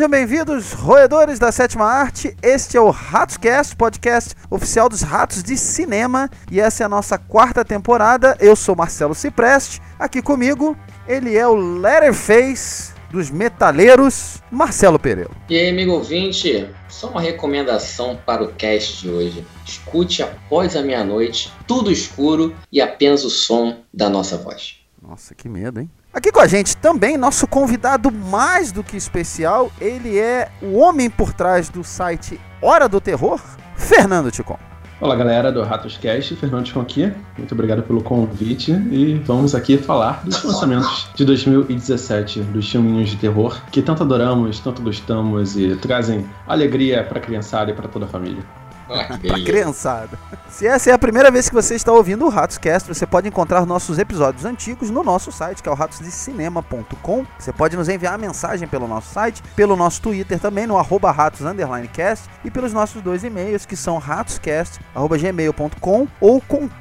Sejam bem-vindos, roedores da sétima arte. Este é o RatosCast, podcast oficial dos ratos de cinema. E essa é a nossa quarta temporada. Eu sou Marcelo Cipreste. Aqui comigo, ele é o Letterface dos metaleiros, Marcelo Pereira. E aí, amigo ouvinte, só uma recomendação para o cast de hoje. Escute após a meia-noite, tudo escuro e apenas o som da nossa voz. Nossa, que medo, hein? Aqui com a gente também, nosso convidado mais do que especial, ele é o homem por trás do site Hora do Terror, Fernando Ticon. Olá galera do RatosCast, Fernando Ticon aqui, muito obrigado pelo convite e vamos aqui falar dos lançamentos de 2017, dos filminhos de terror que tanto adoramos, tanto gostamos e trazem alegria pra criançada e pra toda a família. Pra criançada. Se essa é a primeira vez que você está ouvindo o RatosCast, você pode encontrar nossos episódios antigos no nosso site, que é o ratosdecinema.com. Você pode nos enviar uma mensagem pelo nosso site, pelo nosso Twitter também, no @ratos_cast, e pelos nossos dois e-mails, que são ratoscast@gmail.com ou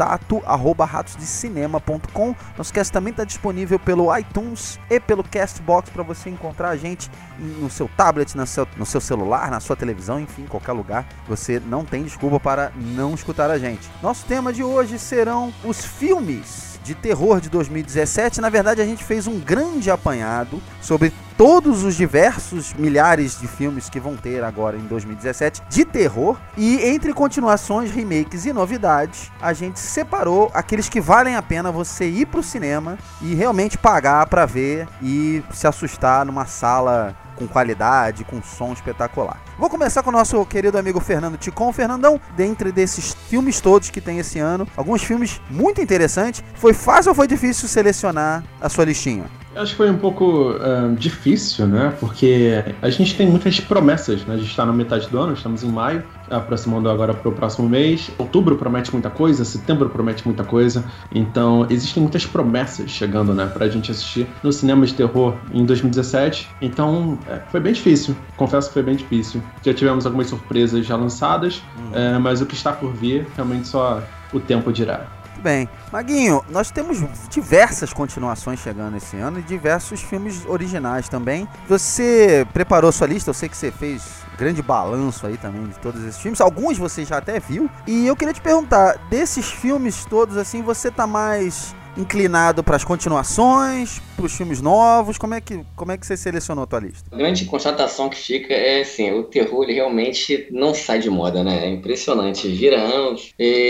contato@ratosdecinema.com. Nosso cast também está disponível pelo iTunes e pelo Castbox para você encontrar a gente no seu tablet, no seu celular, na sua televisão, enfim, em qualquer lugar. Você não tem desculpa para não escutar a gente. Nosso tema de hoje serão os filmes de terror de 2017. Na verdade, a gente fez um grande apanhado sobre todos os diversos milhares de filmes que vão ter agora em 2017 de terror. E entre continuações, remakes e novidades, a gente separou aqueles que valem a pena você ir pro cinema e realmente pagar para ver e se assustar numa sala com qualidade, com som espetacular. Vou começar com o nosso querido amigo Fernando Ticon. Fernandão, dentre desses filmes todos que tem esse ano, alguns filmes muito interessantes, foi fácil ou foi difícil selecionar a sua listinha? Eu acho que foi um pouco difícil, né? Porque a gente tem muitas promessas, né? A gente está na metade do ano, estamos em maio, aproximando agora para o próximo mês. Outubro promete muita coisa, setembro promete muita coisa. Então, existem muitas promessas chegando, né? Pra gente assistir no cinema de terror em 2017. Então, foi bem difícil. Confesso que foi bem difícil. Já tivemos algumas surpresas já lançadas, mas o que está por vir, realmente só o tempo dirá. Bem, Maguinho, nós temos diversas continuações chegando esse ano e diversos filmes originais também. Você preparou sua lista, eu sei que você fez um grande balanço aí também de todos esses filmes. Alguns você já até viu. E eu queria te perguntar, desses filmes todos assim, você tá mais inclinado para as continuações, para os filmes novos? Como é que você selecionou a tua lista? A grande constatação que fica é assim, o terror ele realmente não sai de moda, né? É impressionante, vira anos.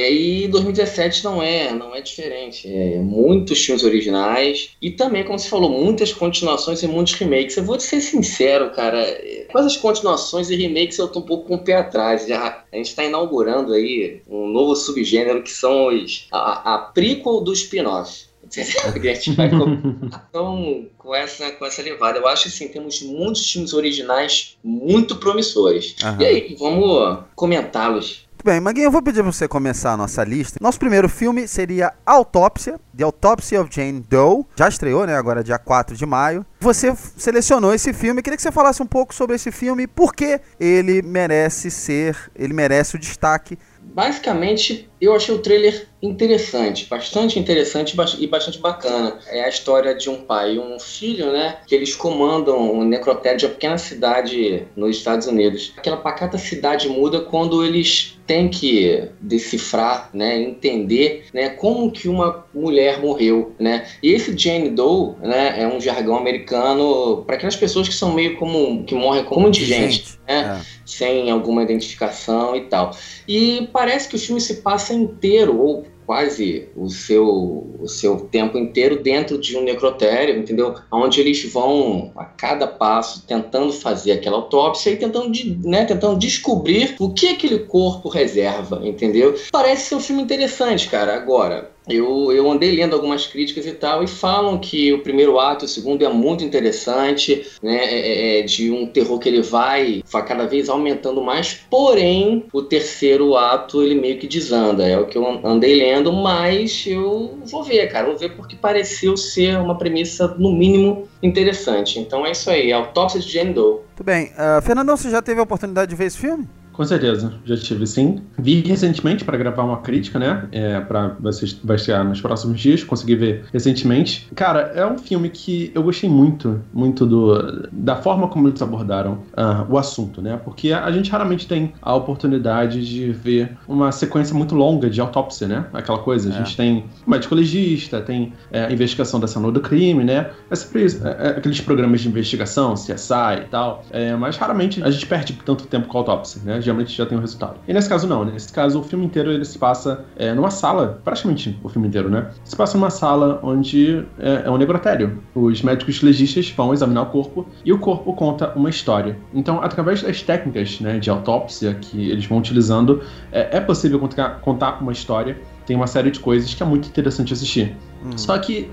E 2017 não é diferente. Muitos filmes originais e também, como você falou, muitas continuações e muitos remakes. Eu vou te ser sincero, cara, com essas continuações e remakes eu tô um pouco com o pé atrás. A gente está inaugurando aí um novo subgênero que são a prequel do spin-off. A gente vai então, com essa levada. Eu acho que assim, temos muitos filmes originais muito promissores. Uhum. E aí, vamos comentá-los. Bem, Maguinho, eu vou pedir para você começar a nossa lista. Nosso primeiro filme seria Autópsia, The Autopsy of Jane Doe. Já estreou, né? Agora dia 4 de maio. Você selecionou esse filme. Queria que você falasse um pouco sobre esse filme e por que ele merece o destaque. Basicamente, eu achei o trailer interessante, bastante interessante e bastante bacana. É a história de um pai e um filho, né? Que eles comandam um necrotério de uma pequena cidade nos Estados Unidos. Aquela pacata cidade muda quando eles têm que decifrar, né? Entender, né? Como que uma mulher morreu, né? E esse Jane Doe, né? É um jargão americano para aquelas pessoas que são meio como que morrem como indigentes, né? Sem alguma identificação e tal. E parece que o filme se passa inteiro, ou quase o seu tempo inteiro dentro de um necrotério, entendeu? Onde eles vão a cada passo tentando fazer aquela autópsia e tentando descobrir o que aquele corpo reserva, entendeu? Parece ser um filme interessante, cara. Agora, eu andei lendo algumas críticas e tal, e falam que o primeiro ato e o segundo é muito interessante, né? De um terror que ele vai cada vez aumentando mais, porém, o terceiro ato ele meio que desanda, é o que eu andei lendo, mas eu vou ver, cara, vou ver porque pareceu ser uma premissa, no mínimo, interessante. Então é isso aí, Autópsia de Jane Doe. Muito bem. Fernandão, você já teve a oportunidade de ver esse filme? Com certeza, já tive sim. Vi recentemente para gravar uma crítica, né? Vai chegar nos próximos dias, consegui ver recentemente. Cara, é um filme que eu gostei muito da forma como eles abordaram o assunto, né? Porque a gente raramente tem a oportunidade de ver uma sequência muito longa de autópsia, né? Aquela coisa, a gente tem um médico legista, tem a investigação da cena do crime, né? Aqueles programas de investigação, CSI e tal, mas raramente a gente perde tanto tempo com a autópsia, né? Geralmente já tem o resultado. E nesse caso não, né? Nesse caso o filme inteiro ele se passa numa sala, praticamente o filme inteiro, né? Se passa numa sala onde é um necrotério. Os médicos legistas vão examinar o corpo e o corpo conta uma história. Então, através das técnicas, né, de autópsia que eles vão utilizando, é possível contar uma história. Tem uma série de coisas que é muito interessante assistir. Só que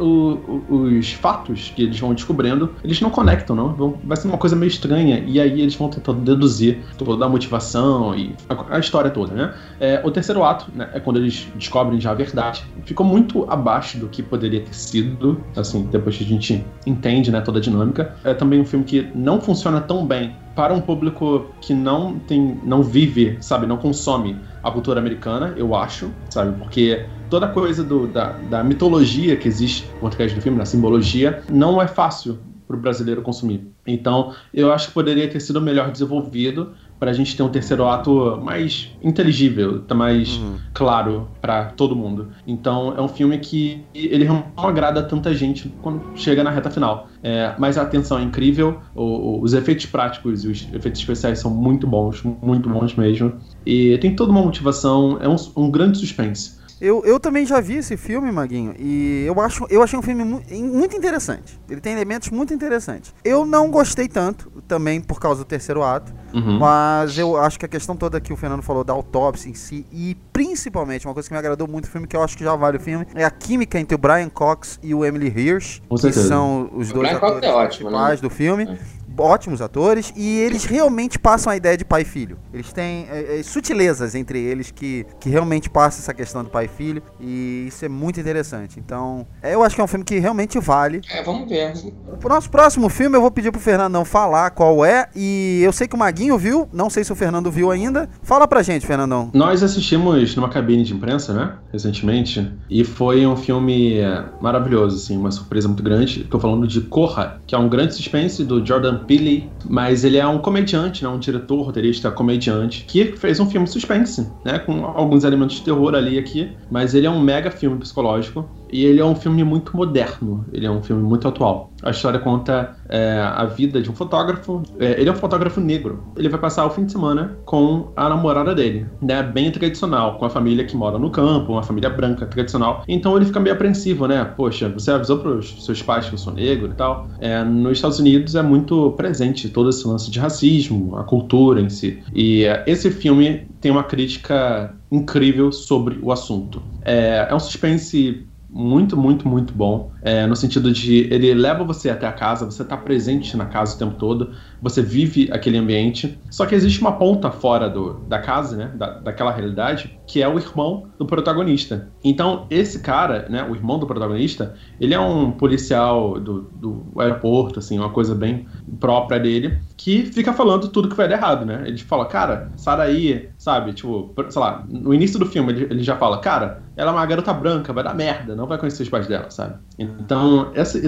os fatos que eles vão descobrindo, eles não conectam, não? Vai ser uma coisa meio estranha. E aí eles vão tentando deduzir toda a motivação e a história toda, né? O terceiro ato, né, é quando eles descobrem já a verdade. Ficou muito abaixo do que poderia ter sido, assim, depois que a gente entende, né, toda a dinâmica. É também um filme que não funciona tão bem para um público que não vive, sabe, não consome a cultura americana, eu acho, sabe, porque toda coisa da mitologia que existe por trás do filme, na simbologia, não é fácil para o brasileiro consumir. Então, eu acho que poderia ter sido melhor desenvolvido para a gente ter um terceiro ato mais inteligível, mais claro para todo mundo. Então, é um filme que ele não agrada tanta gente quando chega na reta final. Mas a atenção é incrível, os efeitos práticos e os efeitos especiais são muito bons mesmo. E tem toda uma motivação, é um grande suspense. Eu também já vi esse filme, Maguinho, e eu achei um filme muito interessante. Ele tem elementos muito interessantes. Eu não gostei tanto, também por causa do terceiro ato, mas eu acho que a questão toda que o Fernando falou da autópsia em si, e principalmente, uma coisa que me agradou muito no filme, que eu acho que já vale o filme, é a química entre o Brian Cox e o Emily Hirsch, que são os dois atores principais do filme. Ótimos atores, e eles realmente passam a ideia de pai e filho. Eles têm sutilezas entre eles que realmente passam essa questão do pai e filho, e isso é muito interessante. Então, eu acho que é um filme que realmente vale. Vamos ver. O nosso próximo filme eu vou pedir pro Fernandão falar qual é, e eu sei que o Maguinho viu, não sei se o Fernando viu ainda. Fala pra gente, Fernandão. Nós assistimos numa cabine de imprensa, né, recentemente, e foi um filme maravilhoso, assim, uma surpresa muito grande. Tô falando de Corra, que é um grande suspense do Jordan Peele, mas ele é um comediante, né, um diretor, roteirista, comediante, que fez um filme suspense, né, com alguns elementos de terror ali e aqui, mas ele é um mega filme psicológico, e ele é um filme muito moderno, ele é um filme muito atual. A história conta a vida de um fotógrafo, ele é um fotógrafo negro, ele vai passar o fim de semana com a namorada dele, né, bem tradicional, com a família que mora no campo, uma família branca tradicional, então ele fica meio apreensivo, né, poxa, você avisou pros seus pais que eu sou negro e tal. Nos Estados Unidos é muito presente todo esse lance de racismo, a cultura em si, e esse filme tem uma crítica incrível sobre o assunto. É um suspense muito bom, no sentido de ele leva você até a casa, você tá presente na casa o tempo todo, você vive aquele ambiente, só que existe uma ponta fora da casa, né, daquela realidade, que é o irmão do protagonista. Então, esse cara, né, o irmão do protagonista, ele é um policial do aeroporto, assim, uma coisa bem própria dele, que fica falando tudo que vai dar errado, né? Ele fala, cara, sai daí, sabe? Tipo, sei lá, no início do filme ele já fala, cara, ela é uma garota branca, vai dar merda, não vai conhecer os pais dela, sabe? Então,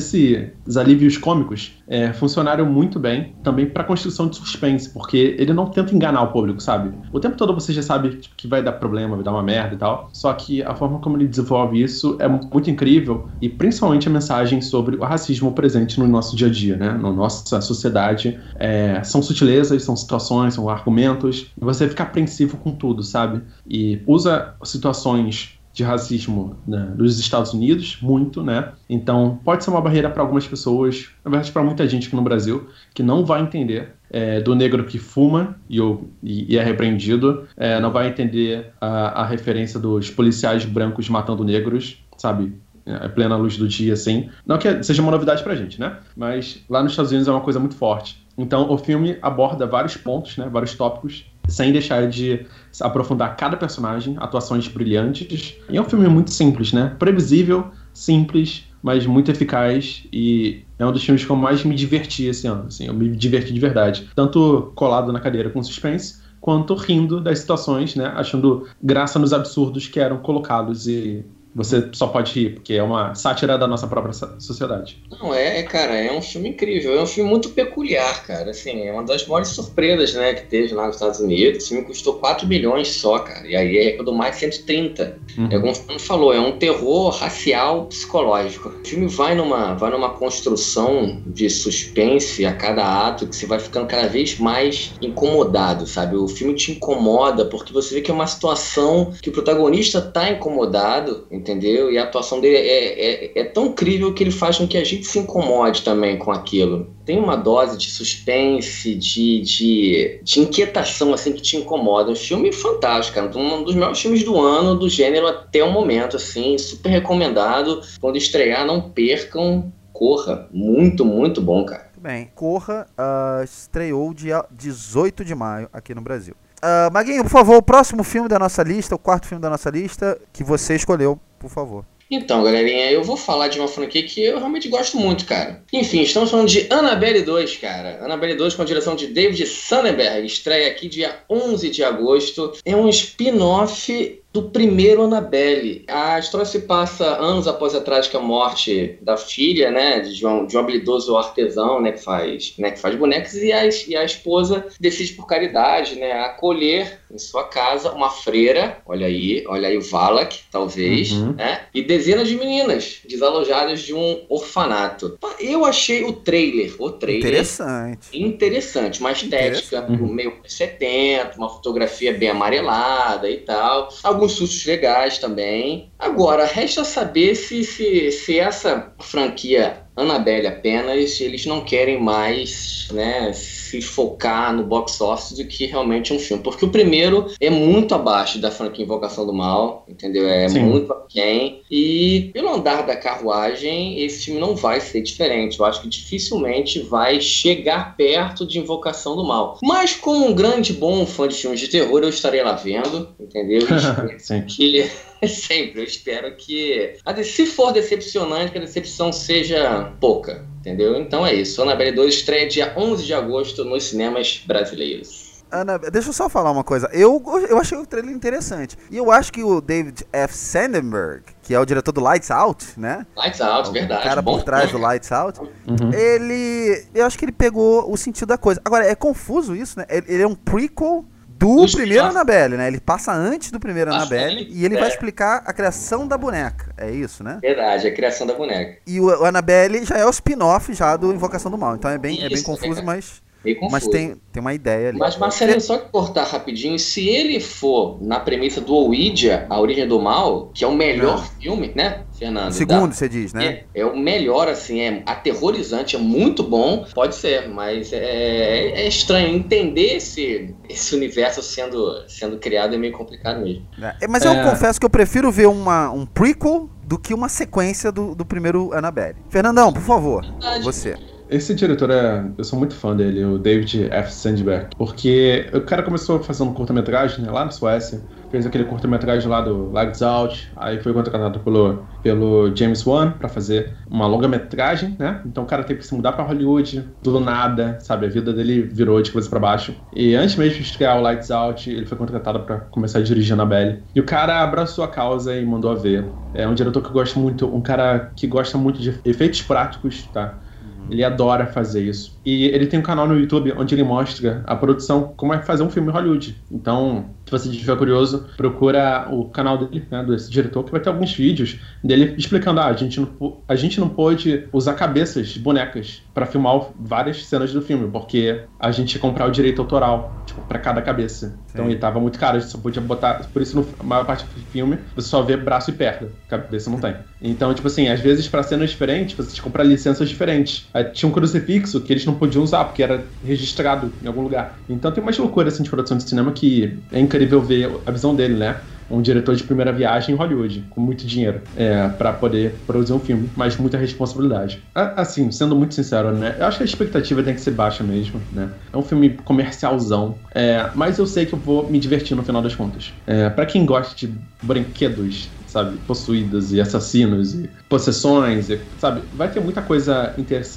esses alívios cômicos funcionaram muito bem também pra construção de suspense, porque ele não tenta enganar o público, sabe? O tempo todo você já sabe que vai dar problema, vai dar uma merda e tal, só que a forma como ele desenvolve isso é muito incrível, e principalmente a mensagem sobre o racismo presente no nosso dia a dia, né? Na nossa sociedade. São sutilezas, são situações, são argumentos, e você fica apreensivo com tudo, sabe? E usa situações de racismo, né, dos Estados Unidos, muito, né? Então, pode ser uma barreira para algumas pessoas, na verdade, para muita gente aqui no Brasil, que não vai entender do negro que fuma e é repreendido, não vai entender a referência dos policiais brancos matando negros, sabe? Plena luz do dia, assim. Não que seja uma novidade pra gente, né? Mas lá nos Estados Unidos é uma coisa muito forte. Então, o filme aborda vários pontos, né? Vários tópicos, sem deixar de aprofundar cada personagem, atuações brilhantes. E é um filme muito simples, né? Previsível, simples, mas muito eficaz, e é um dos filmes que eu mais me diverti esse ano, assim. Eu me diverti de verdade. Tanto colado na cadeira com suspense, quanto rindo das situações, né? Achando graça nos absurdos que eram colocados e você só pode rir, porque é uma sátira da nossa própria sociedade. Não, cara, é um filme incrível, é um filme muito peculiar, cara, assim, é uma das maiores surpresas, né, que teve lá nos Estados Unidos. O filme custou 4 milhões só, cara, e aí é do mais 130. É como o Fernando falou, é um terror racial psicológico. O filme vai numa construção de suspense a cada ato, que você vai ficando cada vez mais incomodado, sabe? O filme te incomoda, porque você vê que é uma situação que o protagonista tá incomodado, entendeu? E a atuação dele é tão incrível que ele faz com que a gente se incomode também com aquilo. Tem uma dose de suspense, de inquietação, assim, que te incomoda. Um filme fantástico, cara. Um dos melhores filmes do ano, do gênero até o momento, assim. Super recomendado. Quando estrear, não percam. Corra. Muito, muito bom, cara. Muito bem. Corra estreou dia 18 de maio aqui no Brasil. Maguinho, por favor, o próximo filme da nossa lista, o quarto filme da nossa lista, que você escolheu, por favor. Então, galerinha, eu vou falar de uma franquia que eu realmente gosto muito, cara. Enfim, estamos falando de Annabelle 2, cara. Annabelle 2 com a direção de David Sandberg. Estreia aqui dia 11 de agosto. É um spin-off do primeiro Annabelle. A história se passa anos após a trágica morte da filha, né, de um habilidoso artesão, né, que faz bonecos, e a esposa decide por caridade, né, acolher em sua casa uma freira, olha aí o Valak, talvez, né, e dezenas de meninas desalojadas de um orfanato. Eu achei o trailer interessante, uma estética meio 70, uma fotografia bem amarelada e tal, alguns sustos legais também. Agora, resta saber se essa franquia Annabelle apenas, eles não querem mais, né, se focar no box office do que realmente um filme. Porque o primeiro é muito abaixo da franquia Invocação do Mal, entendeu? Sim. Muito aquém. E pelo andar da carruagem, esse filme não vai ser diferente. Eu acho que dificilmente vai chegar perto de Invocação do Mal. Mas como um grande bom fã de filmes de terror, eu estarei lá vendo, entendeu? Sempre, eu espero que, se for decepcionante, que a decepção seja pouca, entendeu? Então é isso, Annabelle 2 estreia dia 11 de agosto nos cinemas brasileiros. Deixa eu só falar uma coisa, eu achei o trailer interessante, e eu acho que o David F. Sandberg, que é o diretor do Lights Out, né? Lights Out, verdade. O cara por trás do Lights Out, eu acho que ele pegou o sentido da coisa. Agora, é confuso isso, né? Ele é um prequel do primeiro Annabelle, né? Ele passa antes do primeiro Annabelle e ele vai explicar a criação da boneca. É isso, né? Verdade, a criação da boneca. E o Annabelle já é o spin-off já do Invocação do Mal. Então é bem confuso, mas tem uma ideia ali. Mas, Marcelo, só que cortar rapidinho, se ele for na premissa do Ouija, A Origem do Mal, que é o melhor filme, né, Fernando? Segundo, você diz, né? É o melhor, assim, é aterrorizante, é muito bom, pode ser, mas é estranho entender esse universo sendo criado, é meio complicado mesmo. Mas eu confesso que eu prefiro ver um prequel do que uma sequência do primeiro Annabelle. Fernandão, por favor, você. Esse diretor, eu sou muito fã dele, o David F. Sandberg, porque o cara começou fazendo curta-metragem, né, lá na Suécia, fez aquele curta-metragem lá do Lights Out, aí foi contratado pelo James Wan pra fazer uma longa-metragem, né, então o cara teve que se mudar pra Hollywood, do nada, sabe, a vida dele virou de cabeça pra baixo, e antes mesmo de estrear o Lights Out, ele foi contratado pra começar a dirigir Annabelle, e o cara abraçou a causa e mandou a ver. É um diretor que eu gosto muito, um cara que gosta muito de efeitos práticos, tá? Ele adora fazer isso. E ele tem um canal no YouTube onde ele mostra a produção, como é fazer um filme em Hollywood. Então, se você estiver curioso, procura o canal dele, né, desse diretor, que vai ter alguns vídeos dele explicando, a gente não pôde usar cabeças de bonecas para filmar várias cenas do filme, porque a gente ia comprar o direito autoral, tipo, para cada cabeça. Sim. Então ele tava muito caro, a gente só podia botar, por isso a maior parte do filme você só vê braço e perna, cabeça não tem. Então, tipo assim, às vezes para cenas diferentes, você tinha que comprar licenças diferentes. Aí tinha um crucifixo que eles não podiam usar, porque era registrado em algum lugar. Então tem umas loucuras assim de produção de cinema que é incrível ver a visão dele, né? Um diretor de primeira viagem em Hollywood, com muito dinheiro, pra poder produzir um filme, mas muita responsabilidade. Assim, sendo muito sincero, né? Eu acho que a expectativa tem que ser baixa mesmo, né? É um filme comercialzão, mas eu sei que eu vou me divertir no final das contas. Pra quem gosta de brinquedos, sabe, possuídos e assassinos e possessões, sabe, vai ter muita coisa interessante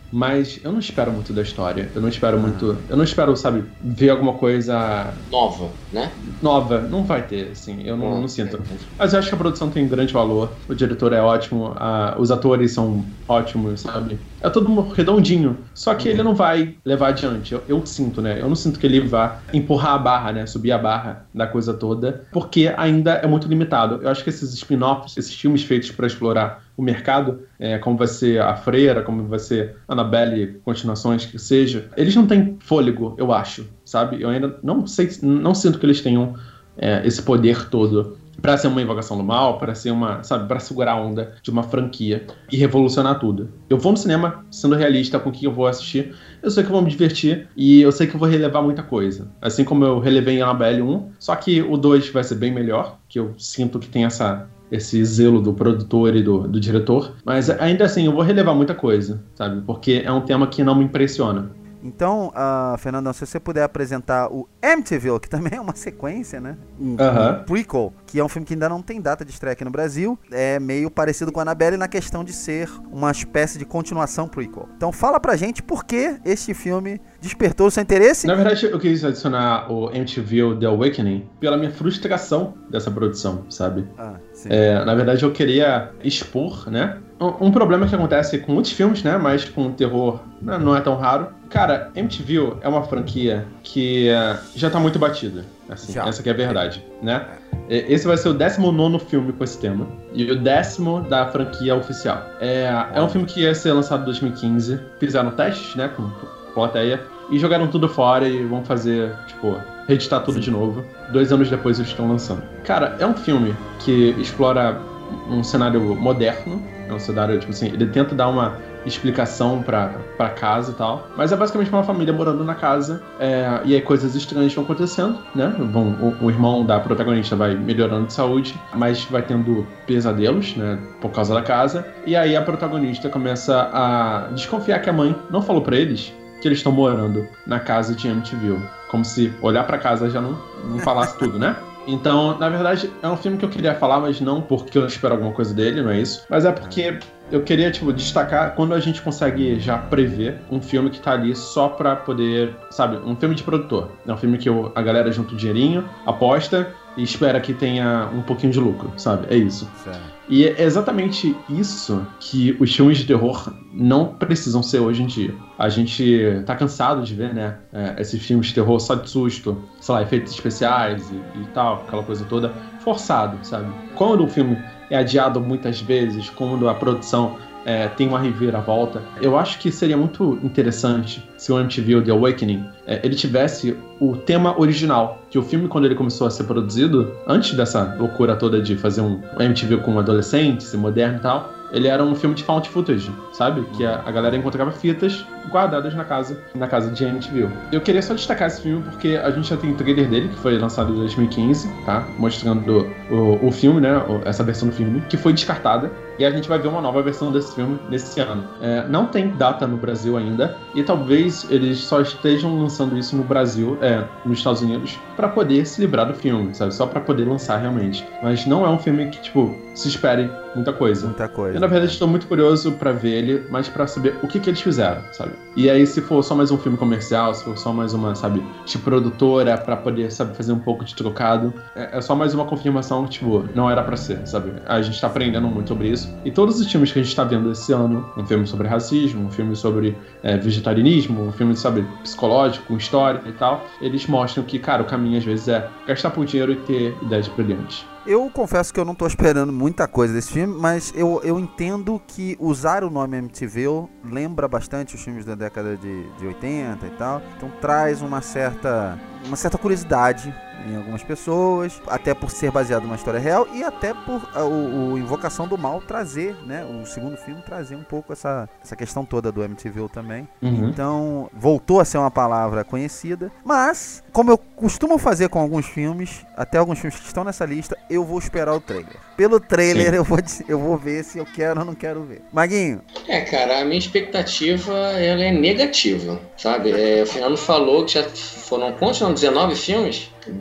mas eu não espero muito da história. Eu não espero, sabe, ver alguma coisa nova, né? Nova. Não vai ter, assim, eu não sinto. Mas eu acho que a produção tem um grande valor, o diretor é ótimo, os atores são ótimos, sabe? É todo redondinho. Só que ele não vai levar adiante. Eu sinto, né? Eu não sinto que ele vá empurrar a barra, né? Subir a barra da coisa toda, porque ainda é muito limitado. Eu acho que esses spin-offs, esses filmes feitos para explorar o mercado, como vai ser A Freira, como vai ser Annabelle, continuações que seja, eles não têm fôlego, eu acho, sabe? Eu ainda não sinto que eles tenham esse poder todo para ser uma invocação do mal, para ser para segurar a onda de uma franquia e revolucionar tudo. Eu vou no cinema sendo realista com o que eu vou assistir, eu sei que eu vou me divertir e eu sei que eu vou relevar muita coisa. Assim como eu relevei em Annabelle 1, só que o 2 vai ser bem melhor, que eu sinto que tem esse zelo do produtor e do diretor, mas ainda assim eu vou relevar muita coisa, sabe? Porque é um tema que não me impressiona. Então, Fernandão, se você puder apresentar o Amityville, que também é uma sequência, né? Um prequel, que é um filme que ainda não tem data de estreia aqui no Brasil, é meio parecido com a Annabelle na questão de ser uma espécie de continuação prequel. Então fala pra gente por que este filme despertou o seu interesse. Na verdade, eu quis adicionar o Amityville The Awakening pela minha frustração dessa produção, sabe? Sim. Na verdade, eu queria expor, né? Um problema que acontece com muitos filmes, né? Mas com o terror não é tão raro. Cara, Amityville é uma franquia que já tá muito batida. Assim, essa que é a verdade, né? Esse vai ser o 19º filme com esse tema. E o 10º da franquia oficial. É um filme que ia ser lançado em 2015. Fizeram testes, né? Com plateia. E jogaram tudo fora e vão fazer, reeditar tudo de novo. 2 anos depois eles estão lançando. Cara, é um filme que explora um cenário moderno. É um cenário, ele tenta dar uma explicação pra casa e tal. Mas é basicamente uma família morando na casa. E aí coisas estranhas vão acontecendo, né? O irmão da protagonista vai melhorando de saúde, mas vai tendo pesadelos, né? Por causa da casa. E aí a protagonista começa a desconfiar que a mãe não falou pra eles que eles estão morando na casa de Amityville. Como se olhar pra casa já não falasse tudo, né? Então, na verdade, é um filme que eu queria falar, mas não porque eu espero alguma coisa dele, não é isso. Mas é porque eu queria, destacar quando a gente consegue já prever um filme que tá ali só pra poder, sabe, um filme de produtor. É um filme que a galera junta o dinheirinho, aposta e espera que tenha um pouquinho de lucro, sabe? É isso. Certo. E é exatamente isso que os filmes de terror não precisam ser hoje em dia. A gente tá cansado de ver, né, esses filmes de terror só de susto, sei lá, efeitos especiais e tal, aquela coisa toda, forçado, sabe? Quando o filme é adiado muitas vezes, quando a produção tem uma reviravolta, eu acho que seria muito interessante se o Amityville The Awakening ele tivesse o tema original, que o filme, quando ele começou a ser produzido, antes dessa loucura toda de fazer um Amityville com adolescentes e moderno e tal, ele era um filme de found footage, sabe? Que a galera encontrava fitas guardadas na casa de Amityville. Eu queria só destacar esse filme porque a gente já tem o trailer dele, que foi lançado em 2015, tá? Mostrando o filme, né? Essa versão do filme, que foi descartada. E a gente vai ver uma nova versão desse filme nesse ano. Não tem data no Brasil ainda, e talvez eles só estejam lançando isso no Brasil, nos Estados Unidos, pra poder se livrar do filme, sabe? Só pra poder lançar realmente. Mas não é um filme que, se espere muita coisa. Muita coisa. Eu, na verdade, estou muito curioso pra ver ele, mas pra saber o que eles fizeram, sabe? E aí, se for só mais um filme comercial, se for só mais uma, sabe, de produtora pra poder, sabe, fazer um pouco de trocado, é só mais uma confirmação que, não era pra ser, sabe? A gente tá aprendendo muito sobre isso. E todos os filmes que a gente tá vendo esse ano, um filme sobre racismo, um filme sobre vegetarianismo, um filme, sabe, psicológico, com história e tal, eles mostram que, cara, o caminho às vezes é gastar por dinheiro e ter ideias brilhantes. Eu confesso que eu não tô esperando muita coisa desse filme, mas eu entendo que usar o nome Amityville lembra bastante os filmes da década de 80 e tal. Então traz uma certa curiosidade em algumas pessoas, até por ser baseado numa história real e até por o Invocação do Mal trazer, né, o segundo filme trazer um pouco essa questão toda do Amityville também. Uhum. Então voltou a ser uma palavra conhecida, mas como eu costumo fazer com alguns filmes, até alguns filmes que estão nessa lista, eu vou esperar o trailer. Pelo trailer eu vou ver se eu quero ou não quero ver. Maguinho? Cara, a minha expectativa ela é negativa, sabe? O Fernando falou que já foram quantos? 19 filmes?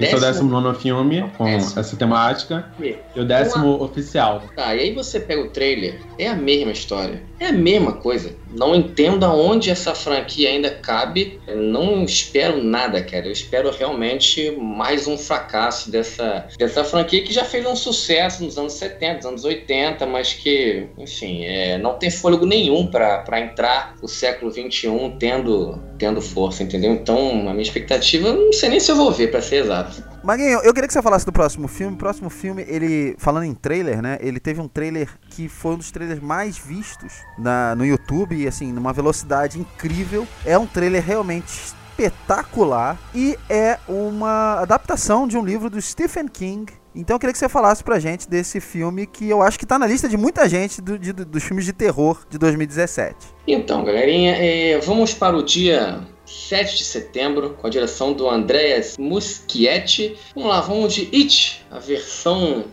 Esse é o 19º filme com essa temática e o 10º oficial. Tá, e aí você pega o trailer, é a mesma história, é a mesma coisa. Não entendo aonde essa franquia ainda cabe, eu não espero nada, cara. Eu espero realmente mais um fracasso dessa franquia que já fez um sucesso nos anos 70, nos anos 80, mas que, enfim, não tem fôlego nenhum para entrar o século XXI tendo força, entendeu? Então, a minha expectativa, eu não sei nem se eu vou ver, pra ser exato. Maguinho, eu queria que você falasse do próximo filme. O próximo filme, ele, falando em trailer, né? Ele teve um trailer que foi um dos trailers mais vistos no YouTube, e assim, numa velocidade incrível. É um trailer realmente espetacular e é uma adaptação de um livro do Stephen King. Então eu queria que você falasse pra gente desse filme que eu acho que tá na lista de muita gente dos filmes de terror de 2017. Então, galerinha, vamos para o dia 7 de setembro, com a direção do Andreas Muschietti. Vamos lá, vamos de It, a versão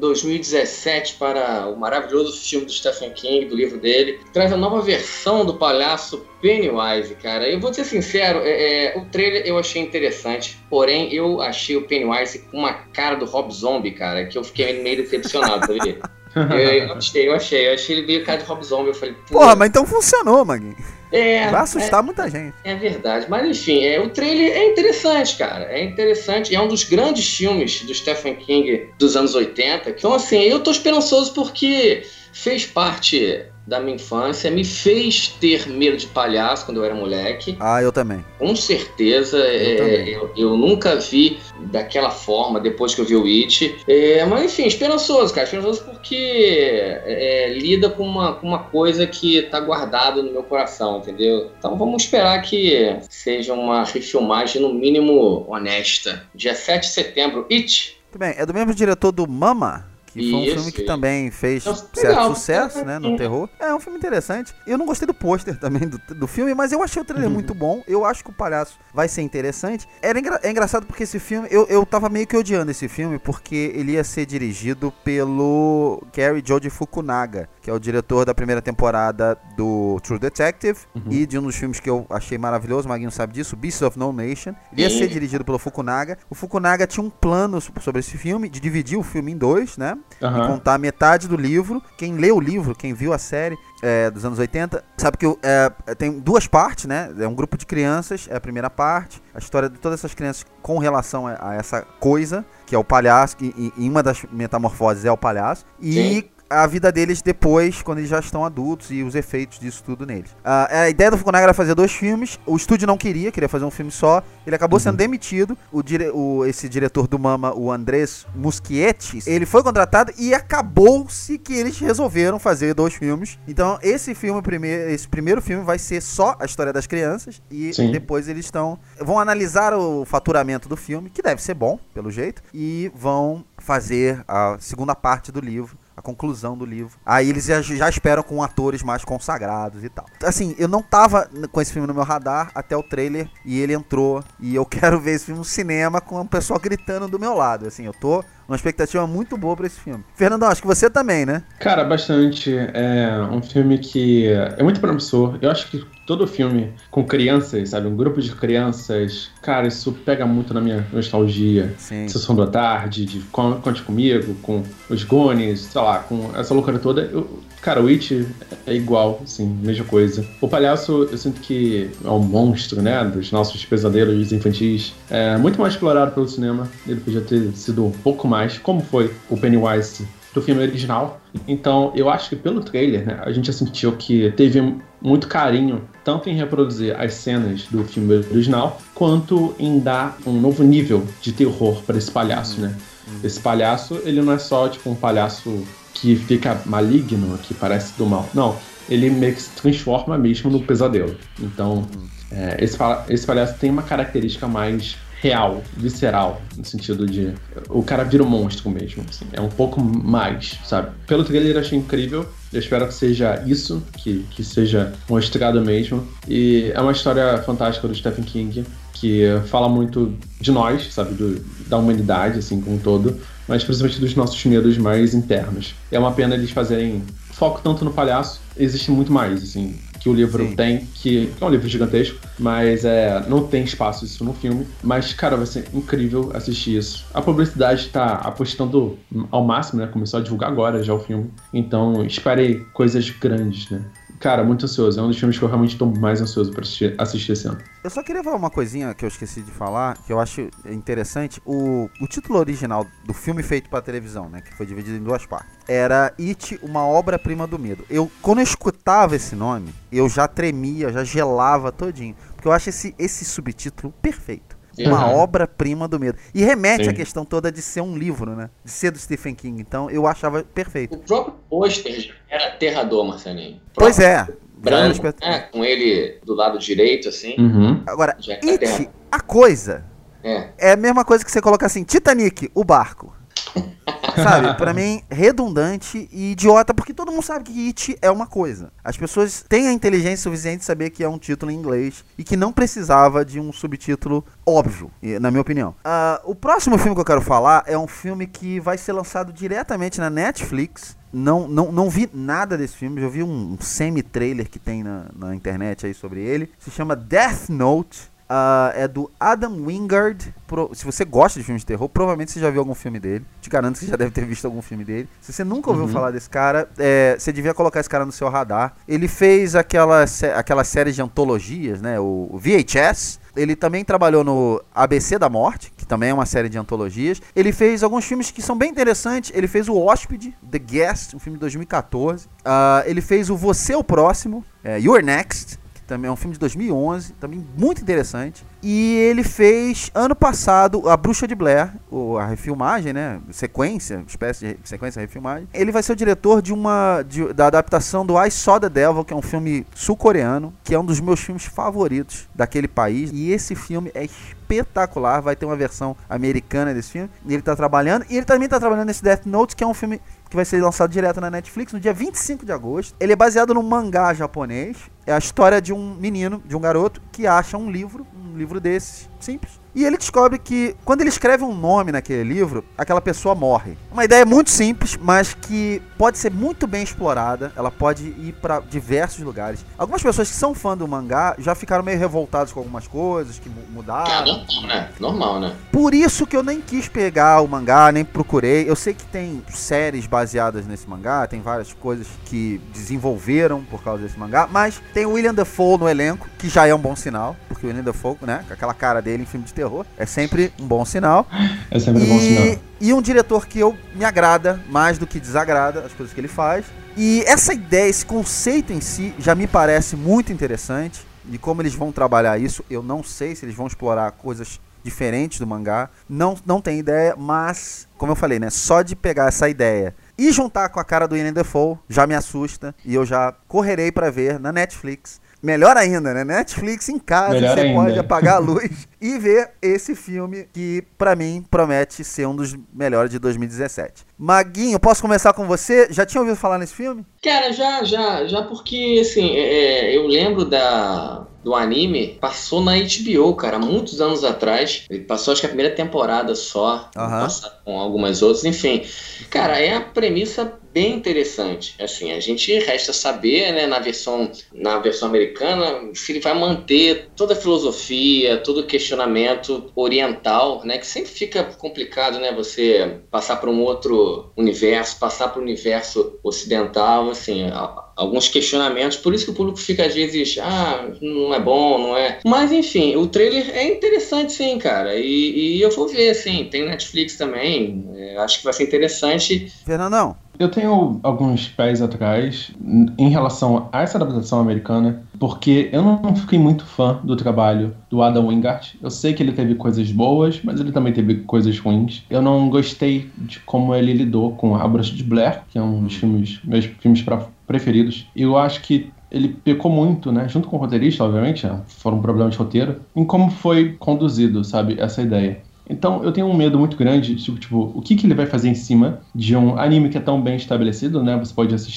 2017 para o maravilhoso filme do Stephen King, do livro dele. Traz a nova versão do palhaço Pennywise, cara. Eu vou ser sincero, o trailer eu achei interessante, porém eu achei o Pennywise com uma cara do Rob Zombie, cara, que eu fiquei meio decepcionado, sabia? Eu achei ele meio cara de Rob Zombie, eu falei... Porra, mas então funcionou, Maguinho. Vai assustar muita gente. É verdade, mas enfim, o trailer é interessante, cara. É interessante, é um dos grandes filmes do Stephen King dos anos 80. Então, assim, eu tô esperançoso porque fez parte da minha infância, me fez ter medo de palhaço quando eu era moleque. Ah, eu também. Com certeza, eu nunca vi daquela forma depois que eu vi o It. Mas enfim, esperançoso, cara. Esperançoso porque lida com uma coisa que tá guardada no meu coração, entendeu? Então vamos esperar que seja uma refilmagem no mínimo honesta. Dia 7 de setembro, It. Muito bem, é do mesmo diretor do Mama, que foi um filme que também fez certo sucesso, né, no terror. É um filme interessante. Eu não gostei do pôster também do filme, mas eu achei o trailer muito bom. Eu acho que o palhaço vai ser interessante. É engraçado porque esse filme, eu tava meio que odiando esse filme, porque ele ia ser dirigido pelo Cary Joji Fukunaga, que é o diretor da primeira temporada do True Detective e de um dos filmes que eu achei maravilhoso, o Maguinho sabe disso, Beasts of No Nation. Ele ia ser dirigido pelo Fukunaga. O Fukunaga tinha um plano sobre esse filme, de dividir o filme em dois, né? E contar metade do livro. Quem lê o livro, quem viu a série dos anos 80, sabe que tem duas partes, né? É um grupo de crianças, é a primeira parte, a história de todas essas crianças com relação a essa coisa, que é o palhaço, e uma das metamorfoses é o palhaço. E a vida deles depois, quando eles já estão adultos, e os efeitos disso tudo neles. A ideia do Fukunaga era fazer 2 filmes. O estúdio não queria fazer um filme só. Ele acabou sendo demitido. Esse diretor do Mama, o Andrés Muschietti, ele foi contratado e acabou-se que eles resolveram fazer 2 filmes. Então esse primeiro filme vai ser só a história das crianças, e depois eles vão analisar o faturamento do filme, que deve ser bom, pelo jeito, e vão fazer a segunda parte do livro, a conclusão do livro. Aí eles já esperam com atores mais consagrados e tal. Assim, eu não tava com esse filme no meu radar até o trailer, e ele entrou, e eu quero ver esse filme no cinema com o pessoal gritando do meu lado. Assim, eu tô uma expectativa muito boa pra esse filme. Fernandão, acho que você também, né? Cara, bastante. É um filme que é muito promissor. Eu acho que todo filme com crianças, sabe? Um grupo de crianças, cara, isso pega muito na minha nostalgia. Sim. Sessão da Tarde, de Conte Comigo, com os Goonies, sei lá, com essa loucura toda. Cara, o It é igual, assim, mesma coisa. O palhaço, eu sinto que é um monstro, né, dos nossos pesadelos infantis. É muito mais explorado pelo cinema. Ele podia ter sido um pouco mais, como foi o Pennywise do filme original. Então, eu acho que pelo trailer, né, a gente já sentiu que teve muito carinho, tanto em reproduzir as cenas do filme original, quanto em dar um novo nível de terror para esse palhaço, né? Esse palhaço, ele não é só, tipo, um palhaço que fica maligno, que parece do mal. Não, ele meio que se transforma mesmo no pesadelo. Então, esse palhaço tem uma característica mais real, visceral, no sentido de o cara vira um monstro mesmo, assim, é um pouco mais, sabe? Pelo trailer eu achei incrível, eu espero que seja isso, que seja mostrado mesmo, e é uma história fantástica do Stephen King, que fala muito de nós, sabe, da humanidade, assim, como um todo, mas principalmente dos nossos medos mais internos. É uma pena eles fazerem foco tanto no palhaço, existe muito mais, assim, que o livro Sim. tem, que é um livro gigantesco, mas não tem espaço isso no filme. Mas, cara, vai ser incrível assistir isso. A publicidade tá apostando ao máximo, né? Começou a divulgar agora já o filme. Então, espere coisas grandes, né? Cara, muito ansioso. É um dos filmes que eu realmente tô mais ansioso pra assistir esse ano. Eu só queria falar uma coisinha que eu esqueci de falar, que eu acho interessante. O título original do filme feito pra televisão, né, que foi dividido em 2 partes, era It, uma obra-prima do medo. Quando eu escutava esse nome, eu já tremia, já gelava todinho. Porque eu acho esse subtítulo perfeito. Uma obra-prima do medo. E remete à questão toda de ser um livro, né? De ser do Stephen King. Então, eu achava perfeito. O próprio pôster era aterrador, Marcelinho. Pois é. Branco, com ele do lado direito, assim. Agora, It, a coisa, é a mesma coisa que você colocar assim, Titanic, o barco. Sabe, pra mim, redundante e idiota, porque todo mundo sabe que It é uma coisa. As pessoas têm a inteligência suficiente de saber que é um título em inglês e que não precisava de um subtítulo óbvio, na minha opinião. O próximo filme que eu quero falar é um filme que vai ser lançado diretamente na Netflix. Não vi nada desse filme, já vi um semi-trailer que tem na internet aí sobre ele. Se chama Death Note. É do Adam Wingard. Se você gosta de filmes de terror, provavelmente você já viu algum filme dele. Te garanto que você já deve ter visto algum filme dele. Se você nunca ouviu falar desse cara, você devia colocar esse cara no seu radar. Ele fez aquelas séries de antologias, né? O VHS. Ele também trabalhou no ABC da Morte, que também é uma série de antologias. Ele fez alguns filmes que são bem interessantes. Ele fez o Hóspede, The Guest, um filme de 2014. Ele fez o Você é o Próximo, You're Next, também é um filme de 2011, também muito interessante. E ele fez, ano passado, A Bruxa de Blair, a refilmagem, né? Espécie de sequência refilmagem. Ele vai ser o diretor da adaptação do I Saw the Devil, que é um filme sul-coreano, que é um dos meus filmes favoritos daquele país. E esse filme é espetacular, vai ter uma versão americana desse filme. E ele tá trabalhando, e ele também tá trabalhando nesse Death Note, que é um filme que vai ser lançado direto na Netflix no dia 25 de agosto. Ele é baseado num mangá japonês. É a história de um menino, de um garoto, que acha um livro desses, simples. E ele descobre que, quando ele escreve um nome naquele livro, aquela pessoa morre. Uma ideia muito simples, mas que pode ser muito bem explorada. Ela pode ir para diversos lugares. Algumas pessoas que são fã do mangá já ficaram meio revoltadas com algumas coisas que mudaram. Normal, né? Por isso que eu nem quis pegar o mangá, nem procurei. Eu sei que tem séries baseadas nesse mangá, tem várias coisas que desenvolveram por causa desse mangá, mas tem o William Dafoe no elenco, que já é um bom sinal, porque o William Dafoe, né, com aquela cara dele em filme de terror, é sempre um bom sinal. É sempre um bom sinal. E um diretor que me agrada mais do que desagrada as coisas que ele faz. E essa ideia, esse conceito em si, já me parece muito interessante. De como eles vão trabalhar isso, eu não sei se eles vão explorar coisas diferentes do mangá. Não tenho ideia, mas, como eu falei, né, só de pegar essa ideia e juntar com a cara do William Dafoe já me assusta. E eu já correrei pra ver na Netflix. Melhor ainda, né? Netflix em casa, você pode apagar a luz e ver esse filme que, pra mim, promete ser um dos melhores de 2017. Maguinho, posso começar com você? Já tinha ouvido falar nesse filme? Cara, já porque, assim, eu lembro do anime, passou na HBO, cara, muitos anos atrás. Ele passou, acho que a primeira temporada só, passado com algumas outras, enfim. Cara, é a premissa bem interessante. Assim, a gente resta saber, né, na versão americana, se ele vai manter toda a filosofia, todo o questionamento oriental, né, que sempre fica complicado, né, você passar para um outro universo, passar para o universo ocidental, assim, alguns questionamentos, por isso que o público fica às vezes, não é bom, não é... Mas enfim, o trailer é interessante sim, cara, e eu vou ver, assim, tem Netflix também, acho que vai ser interessante. Fernandão? Eu tenho alguns pés atrás em relação a essa adaptação americana, porque eu não fiquei muito fã do trabalho do Adam Wingard. Eu sei que ele teve coisas boas, mas ele também teve coisas ruins. Eu não gostei de como ele lidou com A Bruxa de Blair, que é um dos meus filmes preferidos. Eu acho que ele pecou muito, né, junto com o roteirista, obviamente, foram problemas de roteiro, em como foi conduzido, sabe, essa ideia. Então eu tenho um medo muito grande, tipo, o que ele vai fazer em cima de um anime que é tão bem estabelecido, né? Você pode assistir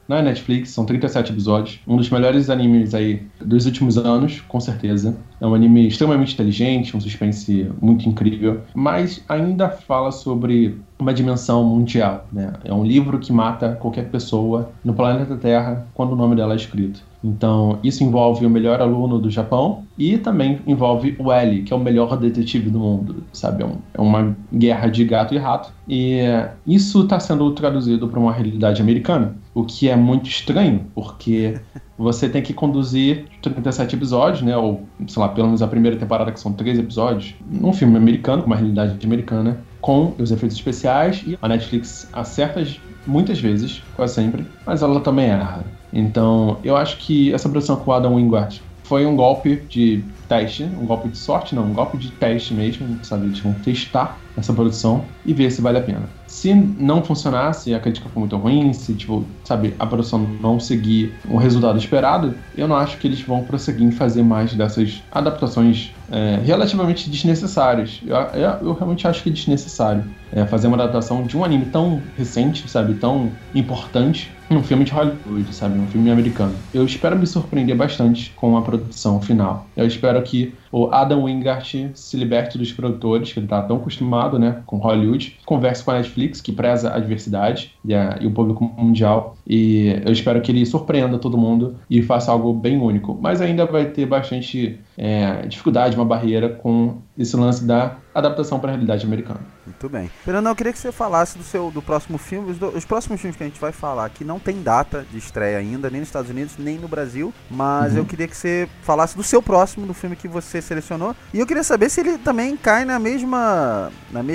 na Netflix, são 37 episódios. Um dos melhores animes aí dos últimos anos, com certeza. É um anime extremamente inteligente, um suspense muito incrível, mas ainda fala sobre uma dimensão mundial, né? É um livro que mata qualquer pessoa no planeta Terra quando o nome dela é escrito. Então, isso envolve o melhor aluno do Japão e também envolve o L, que é o melhor detetive do mundo, sabe? É uma guerra de gato e rato. E isso está sendo traduzido para uma realidade americana, o que é muito estranho, porque você tem que conduzir 37 episódios, né? Ou, sei lá, pelo menos a primeira temporada, que são 13 episódios, num filme americano, com uma realidade americana, com os efeitos especiais. E a Netflix acerta muitas vezes, quase sempre, mas ela também erra. Então, eu acho que essa produção com o Adam Wingard foi um golpe de teste, um golpe de sorte, não, um golpe de teste mesmo, sabe? Eles vão testar essa produção e ver se vale a pena. Se não funcionar, se a crítica for muito ruim, se, tipo, sabe, a produção não seguir o resultado esperado, eu não acho que eles vão prosseguir em fazer mais dessas adaptações relativamente desnecessárias. Eu realmente acho que é desnecessário fazer uma adaptação de um anime tão recente, sabe, tão importante, num filme de Hollywood, sabe, um filme americano. Eu espero me surpreender bastante com a produção final. Eu espero que o Adam Wingard se liberte dos produtores, que ele tá tão acostumado, né, com Hollywood, converse com a Netflix, que preza a diversidade e o público mundial, e eu espero que ele surpreenda todo mundo e faça algo bem único. Mas ainda vai ter bastante dificuldade, uma barreira com esse lance da adaptação para a realidade americana. Muito bem. Fernando, eu queria que você falasse do próximo filme. Os próximos filmes que a gente vai falar aqui não tem data de estreia ainda, nem nos Estados Unidos, nem no Brasil, mas eu queria que você falasse do seu próximo, do filme que você selecionou, e eu queria saber se ele também cai na mesma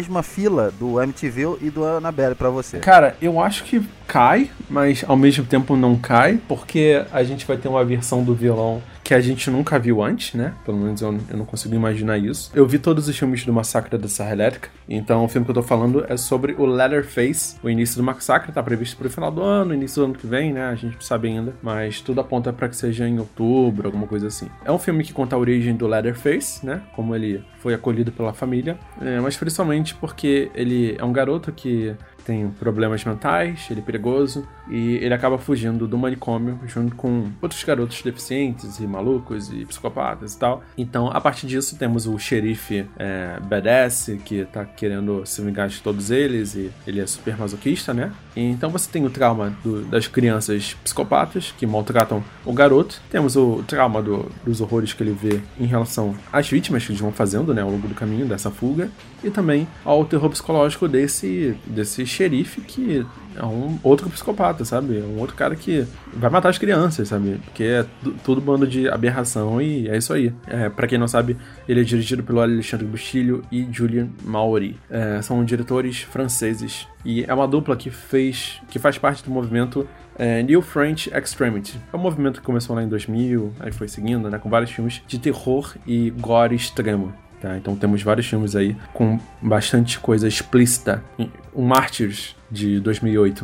fila do MTV e do Annabelle pra você. Cara, eu acho que cai, mas ao mesmo tempo não cai, porque a gente vai ter uma versão do vilão que a gente nunca viu antes, né? Pelo menos eu não consigo imaginar isso. Eu vi todos os filmes do Massacre da Serra Elétrica, então o filme que eu tô falando é sobre o Leatherface. O início do Massacre tá previsto pro final do ano, início do ano que vem, né? A gente não sabe ainda, mas tudo aponta pra que seja em outubro, alguma coisa assim. É um filme que conta a origem do Leatherface, né? Como ele foi acolhido pela família, mas principalmente porque ele é um garoto que tem problemas mentais, ele é perigoso, e ele acaba fugindo do manicômio junto com outros garotos deficientes e malucos e psicopatas e tal. Então, a partir disso, temos o xerife badass, que tá querendo se vingar de todos eles, e ele é super masoquista, né? E então você tem o trauma das crianças psicopatas que maltratam o garoto. Temos o trauma dos horrores que ele vê em relação às vítimas que eles vão fazendo, né, ao longo do caminho dessa fuga. E também ao terror psicológico desse xerife, que é um outro psicopata, sabe? É um outro cara que vai matar as crianças, sabe? Porque é tudo bando de aberração e é isso aí. Pra quem não sabe, ele é dirigido pelo Alexandre Bustilho e Julien Maury. São diretores franceses. E é uma dupla que faz parte do movimento New French Extremity. É um movimento que começou lá em 2000, aí foi seguindo, né? Com vários filmes de terror e gore extremo. Tá, então temos vários filmes aí com bastante coisa explícita. O Mártires, de 2008,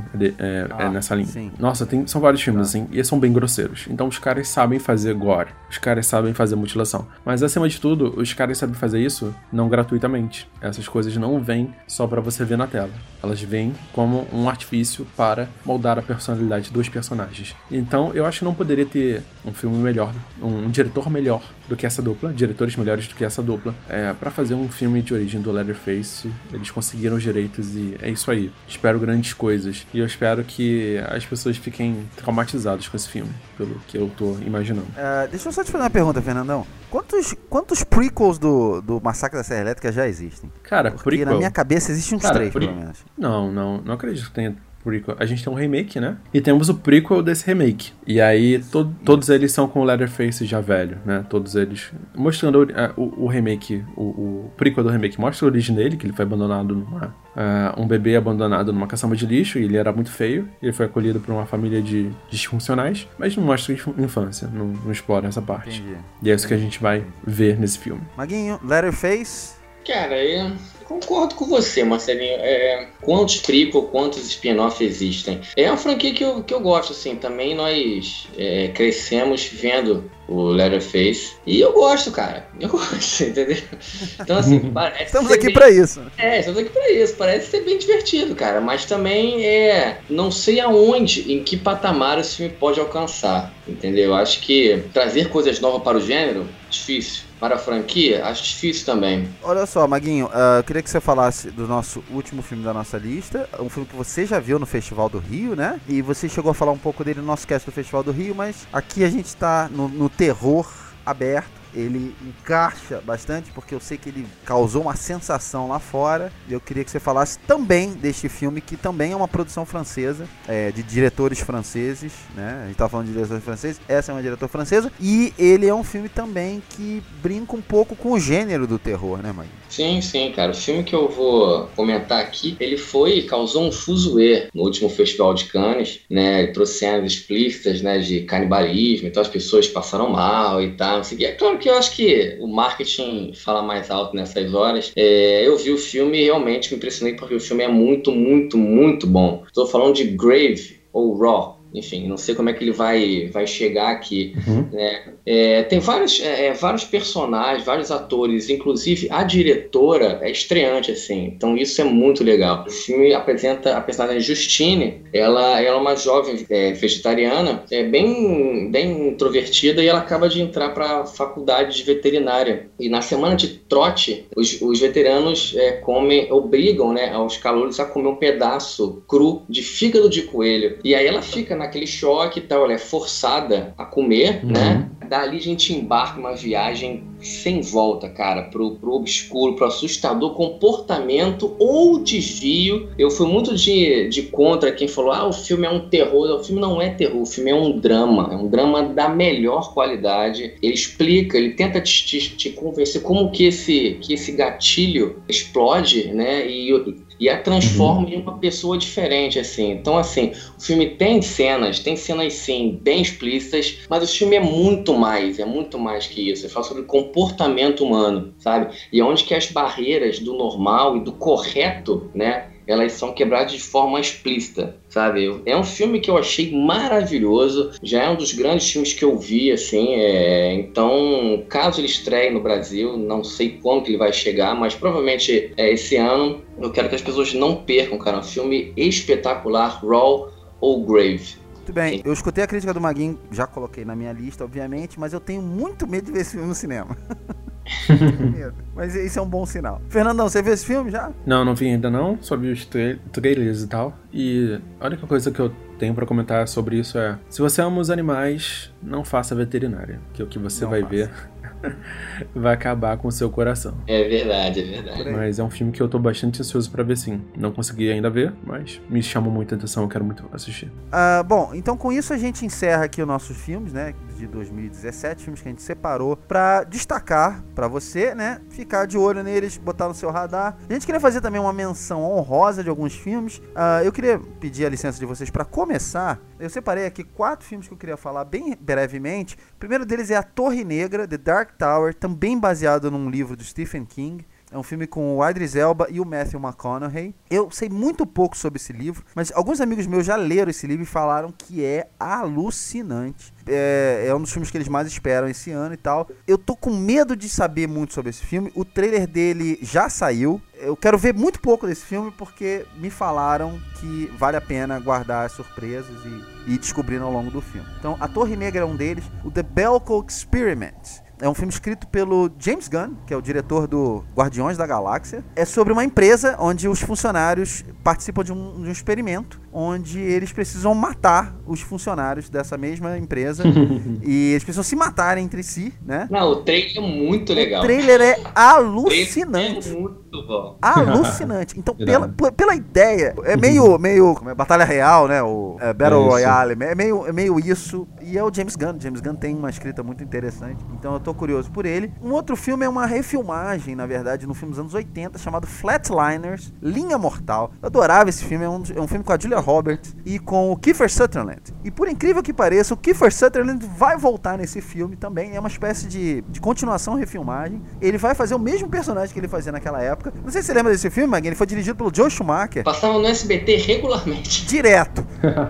é nessa linha. Sim. Nossa, são vários filmes assim, e eles são bem grosseiros. Então os caras sabem fazer gore, os caras sabem fazer mutilação. Mas acima de tudo, os caras sabem fazer isso não gratuitamente. Essas coisas não vêm só pra você ver na tela. Elas vêm como um artifício para moldar a personalidade dos personagens. Então eu acho que não poderia ter um filme melhor, um diretor melhor do que essa dupla, diretores melhores do que essa dupla, pra fazer um filme de origem do Leatherface. Eles conseguiram os direitos e é isso aí. Espero grandes coisas. E eu espero que as pessoas fiquem traumatizadas com esse filme, pelo que eu tô imaginando. Deixa eu só te fazer uma pergunta, Fernandão. Quantos prequels do Massacre da Serra Elétrica já existem? Cara, porque prequel... na minha cabeça existem uns 3, pelo menos. Não acredito que tenha prequel. A gente tem um remake, né? E temos o prequel desse remake. E aí, todos eles são com o Leatherface já velho, né? Todos eles mostrando o remake, o prequel do remake mostra a origem dele, que ele foi abandonado um bebê abandonado numa caçamba de lixo, e ele era muito feio. Ele foi acolhido por uma família de disfuncionais, mas não mostra infância, não explora essa parte. Entendi. E é isso que a gente vai ver nesse filme. Maguinho, Leatherface... Cara, eu concordo com você, Marcelinho. Quantos prequel, quantos spin-off existem? É uma franquia que eu gosto, assim. Também nós crescemos vendo o Leatherface. E eu gosto, cara. Eu gosto, entendeu? Então, assim, parece Estamos ser aqui bem... pra isso. Estamos aqui pra isso. Parece ser bem divertido, cara. Mas também não sei aonde, em que patamar esse filme pode alcançar, entendeu? Acho que trazer coisas novas para o gênero, difícil. Para a franquia, acho difícil também. Olha só, Maguinho, eu queria que você falasse do nosso último filme da nossa lista, um filme que você já viu no Festival do Rio, né? E você chegou a falar um pouco dele no nosso cast do Festival do Rio, mas aqui a gente tá no terror aberto. Ele encaixa bastante, porque eu sei que ele causou uma sensação lá fora. E eu queria que você falasse também deste filme, que também é uma produção francesa, de diretores franceses, né? A gente tá falando de diretores franceses, essa é uma diretora francesa. E ele é um filme também que brinca um pouco com o gênero do terror, né, mãe? Sim, cara. O filme que eu vou comentar aqui, ele causou um fuzuê no último Festival de Cannes, né? Ele trouxe cenas explícitas, né, de canibalismo, então as pessoas passaram mal e tal, não sei o que. É claro que eu acho que o marketing fala mais alto nessas horas. Eu vi o filme e realmente me impressionei, porque o filme é muito, muito, muito bom. Estou falando de Grave, ou Raw. Enfim, não sei como é que ele vai chegar aqui, né? Tem vários personagens, vários atores, inclusive a diretora é estreante, assim, então isso é muito legal. O filme apresenta a personagem Justine, ela é uma jovem vegetariana, bem introvertida, e ela acaba de entrar para a faculdade de veterinária. E na semana de trote, os veteranos obrigam, né, os calouros a comer um pedaço cru de fígado de coelho. E aí ela fica naquele choque e tal, ela é forçada a comer, né? Dali a gente embarca uma viagem sem volta, cara, pro obscuro, pro assustador comportamento ou desvio. Eu fui muito de contra quem falou, o filme é um terror. O filme não é terror, o filme é um drama da melhor qualidade. Ele explica, ele tenta te convencer como que esse gatilho explode, né, e a transforma em uma pessoa diferente, assim. Então, assim, o filme tem cenas, sim, bem explícitas, mas o filme é muito mais que isso. Ele fala sobre comportamento humano, sabe? E onde que as barreiras do normal e do correto, né, elas são quebradas de forma explícita, sabe? É um filme que eu achei maravilhoso, já é um dos grandes filmes que eu vi, assim, então, caso ele estreie no Brasil, não sei quando que ele vai chegar, mas provavelmente esse ano. Eu quero que as pessoas não percam, cara, um filme espetacular, Raw ou Grave. Muito bem, eu escutei a crítica do Maguinho, já coloquei na minha lista, obviamente, mas eu tenho muito medo de ver esse filme no cinema. Mas isso é um bom sinal. Fernandão, você viu esse filme já? Não vi ainda não, só vi os trailers e tal. E a única coisa que eu tenho pra comentar sobre isso é: se você ama os animais, não faça veterinária, que o que você vai ver vai acabar com o seu coração. É verdade. Mas é um filme que eu tô bastante ansioso pra ver, sim. Não consegui ainda ver, mas me chamou muita atenção, eu quero muito assistir. Bom, então com isso a gente encerra aqui os nossos filmes, né, de 2017, filmes que a gente separou pra destacar pra você, né, ficar de olho neles, botar no seu radar. A gente queria fazer também uma menção honrosa de alguns filmes. Eu queria pedir a licença de vocês pra começar. Eu separei aqui 4 filmes que eu queria falar bem brevemente. O primeiro deles é A Torre Negra, The Dark Tower, também baseado num livro do Stephen King. É um filme com o Idris Elba e o Matthew McConaughey. Eu sei muito pouco sobre esse livro, mas alguns amigos meus já leram esse livro e falaram que é alucinante. É um dos filmes que eles mais esperam esse ano e tal. Eu tô com medo de saber muito sobre esse filme. O trailer dele já saiu. Eu quero ver muito pouco desse filme porque me falaram que vale a pena guardar as surpresas e ir descobrindo ao longo do filme. Então, A Torre Negra é um deles. O The Belko Experiment é um filme escrito pelo James Gunn, que é o diretor do Guardiões da Galáxia. É sobre uma empresa onde os funcionários participam de um experimento, onde eles precisam matar os funcionários dessa mesma empresa. E eles precisam se matarem entre si, né? Não, o trailer é muito legal. O trailer é alucinante. O trailer é muito bom. Alucinante. Então, pela ideia, é meio como é, Batalha Real, né? O Battle Royale, é meio isso. E é o James Gunn. James Gunn tem uma escrita muito interessante. Então eu tô curioso por ele. Um outro filme é uma refilmagem, na verdade, no filme dos anos 80, chamado Flatliners, Linha Mortal. Eu adorava esse filme. É um filme com a Julia Roberts e com o Kiefer Sutherland. E por incrível que pareça, o Kiefer Sutherland vai voltar nesse filme também. É uma espécie de continuação, refilmagem. Ele vai fazer o mesmo personagem que ele fazia naquela época. Não sei se você lembra desse filme, Magui. Ele foi dirigido pelo Joel Schumacher. Passava no SBT regularmente. Direto.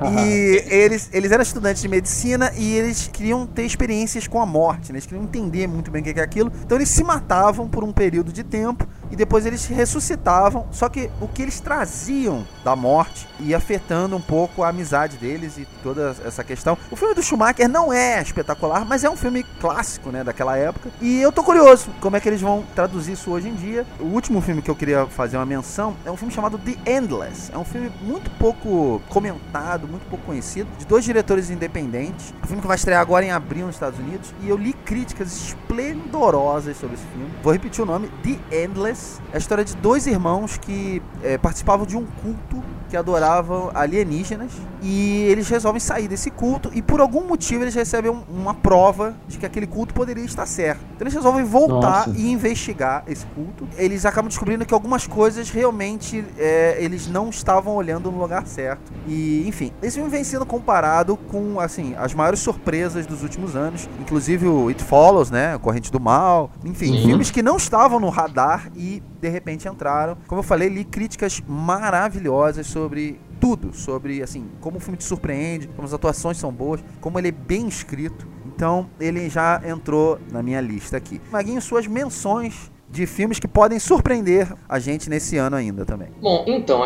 E eles eram estudantes de medicina e eles queriam ter experiências com a morte, né? Eles queriam entender muito bem o que é aquilo. Então eles se matavam por um período de tempo e depois eles ressuscitavam. Só que o que eles traziam da morte ia afetando um pouco a amizade deles e toda essa questão. O filme do Schumacher não é espetacular, mas é um filme clássico, né, daquela época. E eu tô curioso como é que eles vão traduzir isso hoje em dia. O último filme que eu queria fazer uma menção é um filme chamado The Endless. É um filme muito pouco comentado, muito pouco conhecido, de 2 diretores independentes. Um filme que vai estrear agora em abril nos Estados Unidos. E eu li críticas esplendorosas sobre esse filme. Vou repetir o nome, The Endless. É a história de 2 irmãos que participavam de um culto que adoravam alienígenas e eles resolvem sair desse culto e por algum motivo eles recebem uma prova de que aquele culto poderia estar certo. Então eles resolvem voltar e investigar esse culto. Eles acabam descobrindo que algumas coisas realmente eles não estavam olhando no lugar certo. E, enfim, esse filme vem sendo comparado com, assim, as maiores surpresas dos últimos anos, inclusive o It Follows, né, a Corrente do Mal, enfim, filmes que não estavam no radar e de repente entraram. Como eu falei, li críticas maravilhosas sobre tudo, sobre, assim, como o filme te surpreende, como as atuações são boas, como ele é bem escrito. Então, ele já entrou na minha lista aqui. Maguinho, suas menções de filmes que podem surpreender a gente nesse ano ainda também. Bom, então,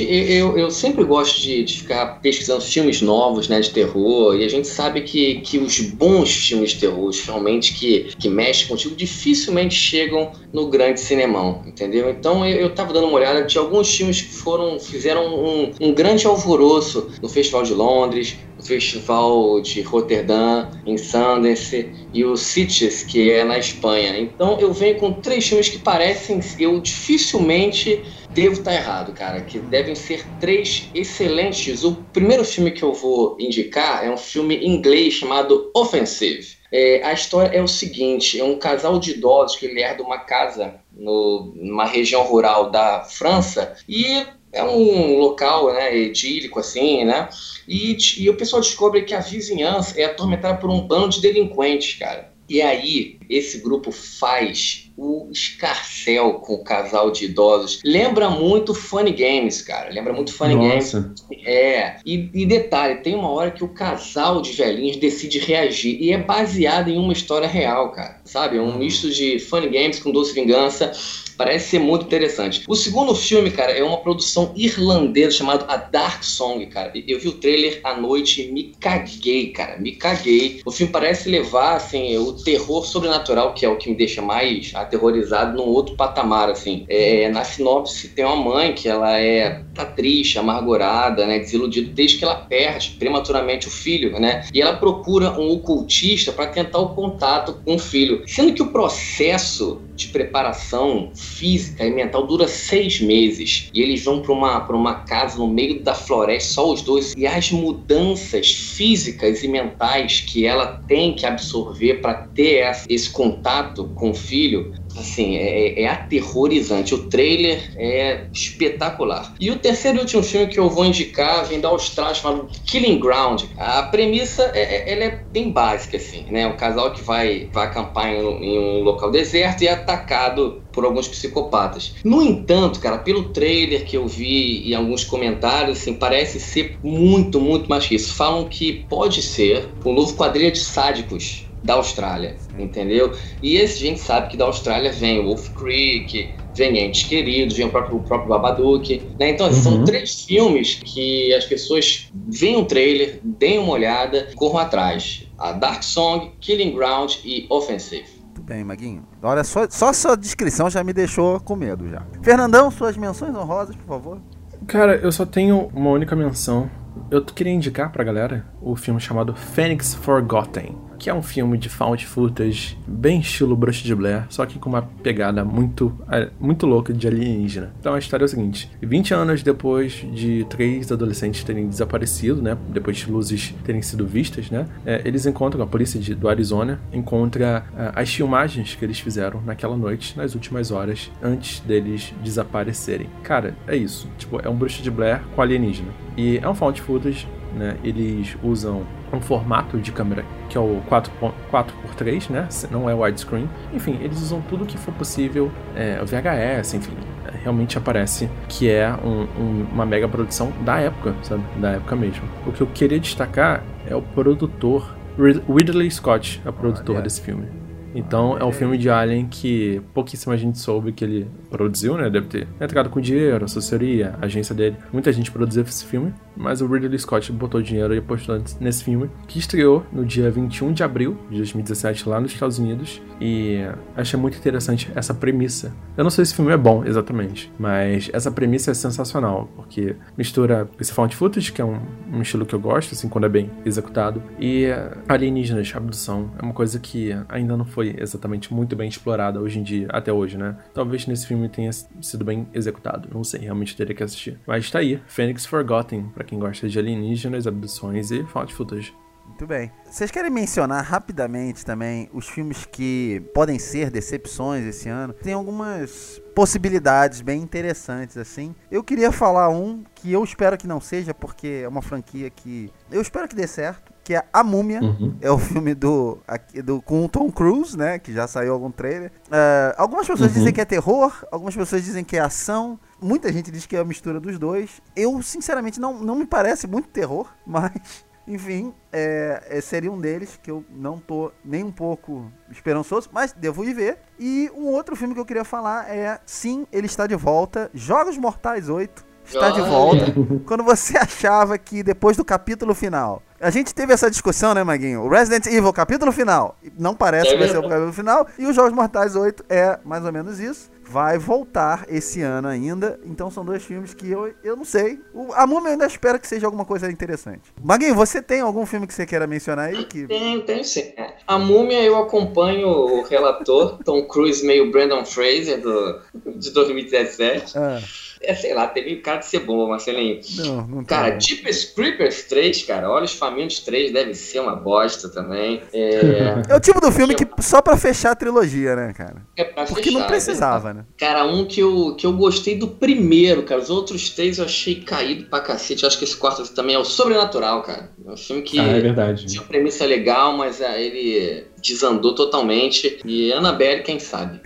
eu sempre gosto de ficar pesquisando filmes novos, né, de terror, e a gente sabe que os bons filmes de terror, realmente que mexem contigo, dificilmente chegam no grande cinemão, entendeu? Então eu tava dando uma olhada de alguns filmes que fizeram um grande alvoroço no Festival de Londres, no Festival de Roterdã, em Sundance, e o Sitges, que é na Espanha. Então eu venho com 3 filmes que parecem, eu dificilmente devo estar errado, cara, que devem ser 3 excelentes. O primeiro filme que eu vou indicar é um filme inglês chamado Offensive. A história é o seguinte, é um casal de idosos que ele herda uma casa numa região rural da França e é um local, né, idílico assim, né, e o pessoal descobre que a vizinhança é atormentada por um bando de delinquentes, cara. E aí, esse grupo faz o escarcéu com o casal de idosos. Lembra muito Funny Games, cara. Lembra muito Funny Games. E detalhe, tem uma hora que o casal de velhinhos decide reagir. E é baseado em uma história real, cara. Sabe? É um misto de Funny Games com Doce Vingança. Parece ser muito interessante. O segundo filme, cara, é uma produção irlandesa chamada A Dark Song, cara. Eu vi o trailer à noite e me caguei, cara. Me caguei. O filme parece levar, assim, o terror sobrenatural, que é o que me deixa mais aterrorizado, num outro patamar, assim. Na sinopse tem uma mãe que ela tá triste, amargurada, né, desiludida, desde que ela perde prematuramente o filho, né? E ela procura um ocultista para tentar o contato com o filho. Sendo que o processo de preparação física e mental dura 6 meses. E eles vão para uma casa no meio da floresta, só os dois. E as mudanças físicas e mentais que ela tem que absorver para ter esse contato com o filho, assim, é aterrorizante. O trailer é espetacular. E o terceiro e último filme que eu vou indicar vem da Austrália, chamado Killing Ground. A premissa ela é bem básica, assim, né? Um casal que vai acampar em um local deserto e é atacado por alguns psicopatas. No entanto, cara, pelo trailer que eu vi e alguns comentários, assim, parece ser muito, muito mais que isso. Falam que pode ser o novo Quadrilha de Sádicos da Austrália, entendeu? E a gente sabe que da Austrália vem o Wolf Creek, vem Entes Queridos, vem o próprio Babadook, né? Então, são 3 filmes que as pessoas veem um trailer, deem uma olhada, corram atrás. A Dark Song, Killing Ground e Offensive. Muito bem, Maguinho. Olha, só sua descrição já me deixou com medo já. Fernandão, suas menções honrosas, por favor. Cara, eu só tenho uma única menção. Eu queria indicar pra galera o filme chamado Phoenix Forgotten. que é um filme de found footage bem estilo Bruxa de Blair, só que com uma pegada muito louca de alienígena. Então a história é o seguinte: 20 anos depois de 3 adolescentes terem desaparecido, né, depois de luzes terem sido vistas, né, eles encontram, a polícia do Arizona encontra as filmagens que eles fizeram naquela noite, nas últimas horas, antes deles desaparecerem. Cara, é isso. Tipo, é um Bruxa de Blair com alienígena. E é um found footage, né? Eles usam um formato de câmera que é o 4x3, né? Não é widescreen. Enfim, eles usam tudo que for possível, o VHS, enfim. Realmente aparece que é uma mega produção da época, sabe? Da época mesmo. O que eu queria destacar é o produtor, Ridley Scott, é o produtor desse filme. Então, é um filme de Alien que pouquíssima gente soube que ele produziu, né? Deve ter entrado com dinheiro, assessoria, a agência dele. Muita gente produziu esse filme, mas o Ridley Scott botou dinheiro e apostou nesse filme, que estreou no dia 21 de abril de 2017 lá nos Estados Unidos. E achei muito interessante essa premissa. Eu não sei se o filme é bom, exatamente, mas essa premissa é sensacional, porque mistura esse found footage, que é um estilo que eu gosto, assim, quando é bem executado, e alienígenas, abdução. É uma coisa que ainda não foi exatamente muito bem explorada hoje em dia, até hoje, né? Talvez nesse filme tenha sido bem executado, não sei, realmente teria que assistir. Mas tá aí, Phoenix Forgotten, pra quem gosta de alienígenas, abduções e found footage. Muito bem. Vocês querem mencionar rapidamente também os filmes que podem ser decepções esse ano? Tem algumas possibilidades bem interessantes, assim. Eu queria falar um que eu espero que não seja, porque é uma franquia que eu espero que dê certo, que é A Múmia. É o filme com o Tom Cruise, né? Que já saiu algum trailer. Algumas pessoas dizem que é terror, algumas pessoas dizem que é ação. Muita gente diz que é a mistura dos dois. Eu, sinceramente, não me parece muito terror, mas... Enfim, seria um deles que eu não tô nem um pouco esperançoso, mas devo ir ver. E um outro filme que eu queria falar sim, ele está de volta, Jogos Mortais 8 está de volta. Quando você achava que depois do capítulo final... A gente teve essa discussão, né, Maguinho? O Resident Evil, capítulo final, não parece que vai ser o capítulo final. E os Jogos Mortais 8 é mais ou menos isso. Vai voltar esse ano ainda. Então são dois filmes que eu não sei. A Múmia eu ainda espero que seja alguma coisa interessante. Maguinho, você tem algum filme que você queira mencionar aí? Tenho sim. A Múmia eu acompanho o relator, Tom Cruise meio Brandon Fraser de 2017. Sei lá, teve cara de ser bom, Marcelinho. Não cara, Jeepers Creepers 3, cara, Olhos Famintos 3 deve ser uma bosta também. É o tipo do filme que só pra fechar a trilogia, né, cara? Porque não precisava, né? Cara, um que eu gostei do primeiro, cara. Os outros três eu achei caído pra cacete. Eu acho que esse quarto também é o Sobrenatural, cara. É um filme que é verdade. Tinha uma premissa legal, mas ele desandou totalmente. E Annabelle, quem sabe?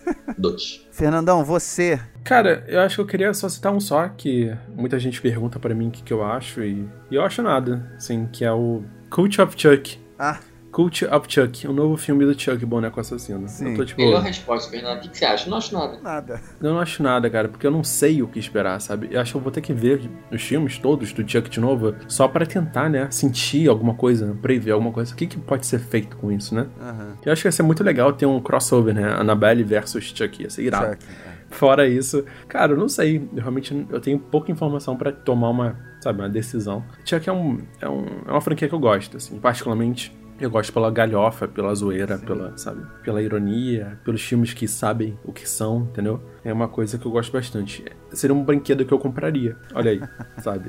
2. Fernandão, você... Cara, eu acho que eu queria só citar um só, que muita gente pergunta pra mim o que eu acho, e eu acho nada, assim, que é o Cult of Chuck. Cult of Chuck, o novo filme do Chuck, boneco assassino. Sim. Eu tô, tipo... Melhor resposta, Fernando. O que você acha? Não acho nada. Eu não acho nada, cara, porque eu não sei o que esperar, sabe? Eu acho que eu vou ter que ver os filmes todos do Chuck de novo, só pra tentar, né, sentir alguma coisa, prever alguma coisa. O que pode ser feito com isso, né? Eu acho que ia ser muito legal ter um crossover, né? Annabelle versus Chuck, ia ser irado. Chuck, Fora isso, cara, eu não sei. Eu tenho pouca informação pra tomar uma decisão. Chuck é uma franquia que eu gosto, assim, particularmente. Eu gosto pela galhofa, pela zoeira, pela ironia, pelos filmes que sabem o que são, entendeu? É uma coisa que eu gosto bastante. Seria um brinquedo que eu compraria. Olha aí, sabe?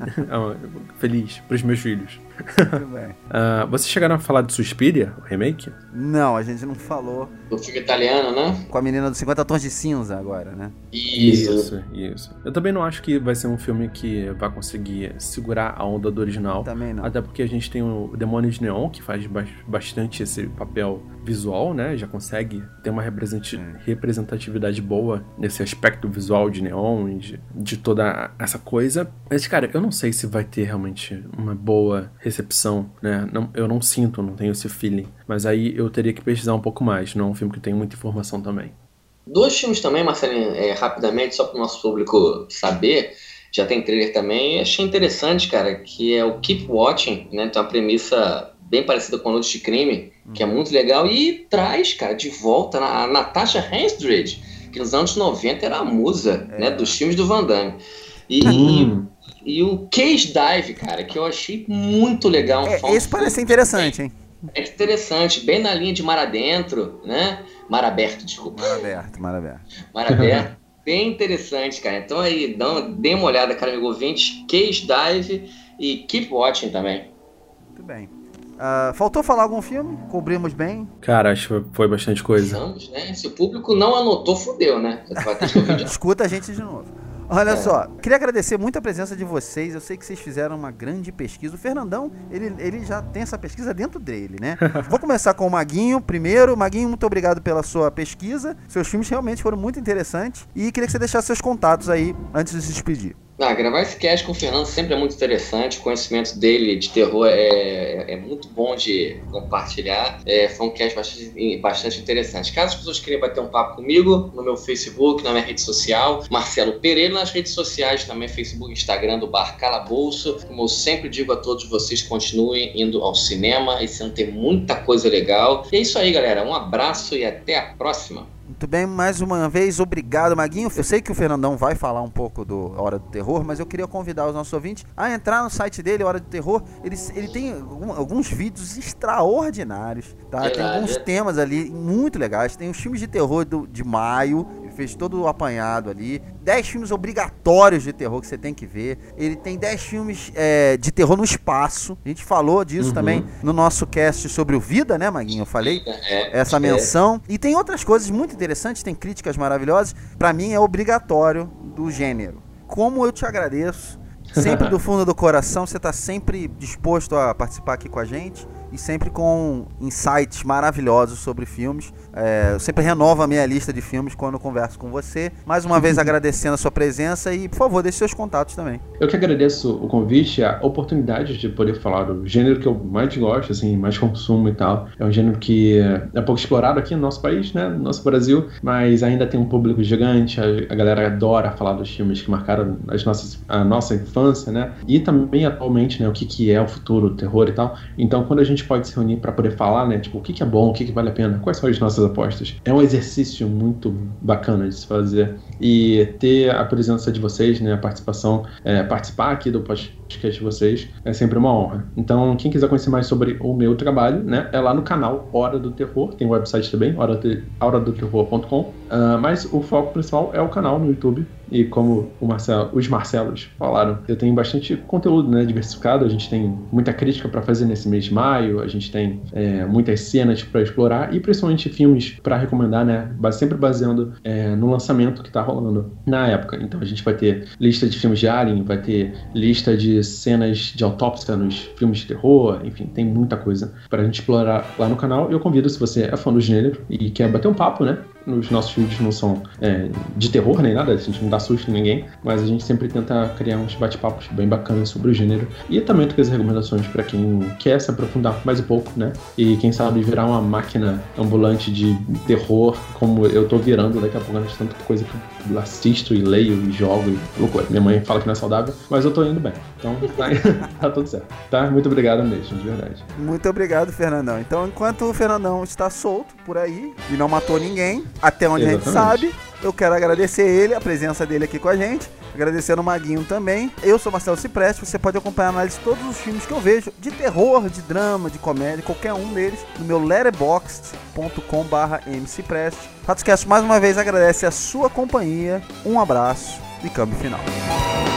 Feliz pros meus filhos. Muito bem. Vocês chegaram a falar de Suspiria, o remake? Não, a gente não falou. Do filme italiano, né? Com a menina dos 50 Tons de Cinza agora, né? Isso. Eu também não acho que vai ser um filme que vai conseguir segurar a onda do original. Também não. Até porque a gente tem o Demônio de Neon, que faz bastante esse papel visual, né? Já consegue ter uma representatividade boa nesse aspecto visual de Neon e de toda essa coisa. Mas, cara, eu não sei se vai ter realmente uma boa recepção, né? Eu não sinto, não tenho esse feeling. Mas aí eu teria que pesquisar um pouco mais. Não é um filme que tem muita informação também. 2 filmes também, Marcelinho, rapidamente, só para o nosso público saber. Já tem trailer também. Achei interessante, cara, que é o Keep Watching, né? Tem uma premissa bem parecida com a Noite de Crime, que é muito legal. E traz, cara, de volta a Natasha Henstridge, que nos anos 90 era a musa, né, dos filmes do Van Damme. E o Cage Dive, cara, que eu achei muito legal. Esse parece interessante, hein? É interessante, bem na linha de Mar Adentro, né? Mar Aberto, desculpa. Mar Aberto. Mar Aberto. Bem interessante, cara. Então aí, dê uma olhada, cara, amigo ouvinte. Cage Dive e Keep Watching também. Muito bem. Faltou falar algum filme? Cobrimos bem? Cara, acho que foi bastante coisa. Vamos, né? Se o público não anotou, fudeu, né? Você vai ter que ouvir. Escuta a gente de novo. Olha só, queria agradecer muito a presença de vocês. Eu sei que vocês fizeram uma grande pesquisa. O Fernandão, ele já tem essa pesquisa dentro dele, né? Vou começar com o Maguinho primeiro. Maguinho, muito obrigado pela sua pesquisa. Seus filmes realmente foram muito interessantes. E queria que você deixasse seus contatos aí antes de se despedir. Gravar esse cast com o Fernando sempre é muito interessante. O conhecimento dele de terror é muito bom de compartilhar. Foi um cast bastante interessante. Caso as pessoas queiram bater um papo comigo, no meu Facebook, na minha rede social, Marcelo Pereira, nas redes sociais também, Facebook, Instagram do Bar Calabouço. Como eu sempre digo a todos vocês, continuem indo ao cinema. Esse ano tem muita coisa legal. E é isso aí, galera. Um abraço e até a próxima. Muito bem, mais uma vez, obrigado, Maguinho. Eu sei que o Fernandão vai falar um pouco do Hora do Terror, mas eu queria convidar os nossos ouvintes a entrar no site dele, Hora do Terror. Ele tem alguns vídeos extraordinários, tá? Tem alguns temas ali muito legais. Tem os filmes de terror de maio, ele fez todo o apanhado ali. 10 filmes obrigatórios de terror que você tem que ver. Ele tem 10 filmes de terror no espaço. A gente falou disso também no nosso cast sobre o Vida, né, Maguinho? Eu falei essa menção. E tem outras coisas muito interessantes, tem críticas maravilhosas. Pra mim é obrigatório do gênero. Como eu te agradeço, sempre do fundo do coração, você tá sempre disposto a participar aqui com a gente e sempre com insights maravilhosos sobre filmes. Eu sempre renovo a minha lista de filmes quando eu converso com você. Mais uma vez agradecendo a sua presença e, por favor, deixe seus contatos também. Eu que agradeço o convite, a oportunidade de poder falar do gênero que eu mais gosto, assim, mais consumo e tal. É um gênero que é pouco explorado aqui no nosso país, né, no nosso Brasil, mas ainda tem um público gigante. A galera adora falar dos filmes que marcaram a nossa infância, né, e também atualmente, né, o que é o futuro, o terror e tal. Então, quando a gente pode se reunir para poder falar, né, tipo, o que é bom, o que vale a pena, quais são as nossas apostas. É um exercício muito bacana de se fazer e ter a presença de vocês, né, a participação, participar aqui do podcast de vocês é sempre uma honra. Então, quem quiser conhecer mais sobre o meu trabalho, né, é lá no canal Hora do Terror, tem o website também, horadoterror.com, mas o foco principal é o canal no YouTube. E como os Marcelos falaram, eu tenho bastante conteúdo, né, diversificado. A gente tem muita crítica para fazer nesse mês de maio, a gente tem muitas cenas para explorar e principalmente filmes para recomendar, né, sempre baseando no lançamento que tá rolando na época. Então a gente vai ter lista de filmes de Alien, vai ter lista de cenas de autópsia nos filmes de terror, enfim, tem muita coisa pra gente explorar lá no canal. Eu convido, se você é fã do gênero e quer bater um papo, né, os nossos vídeos não são de terror nem nada, a gente não dá susto em ninguém, mas a gente sempre tenta criar uns bate-papos bem bacanas sobre o gênero e também todas as recomendações para quem quer se aprofundar mais um pouco, né? E quem sabe virar uma máquina ambulante de terror, como eu tô virando daqui a pouco, né? Tanta coisa que eu assisto e leio e jogo e loucura. Minha mãe fala que não é saudável, mas eu tô indo bem. Então tá tudo certo. Tá? Muito obrigado mesmo, de verdade. Muito obrigado, Fernandão. Então, enquanto o Fernandão está solto por aí e não matou ninguém, até onde Exatamente. A gente sabe, eu quero agradecer ele, a presença dele aqui com a gente, agradecendo o Maguinho também. Eu sou Marcelo Cipreste, você pode acompanhar a análise de todos os filmes que eu vejo, de terror, de drama, de comédia, qualquer um deles, no meu letterboxd.com/mcipreste. Fatos Cast mais uma vez agradece a sua companhia, um abraço e câmbio final.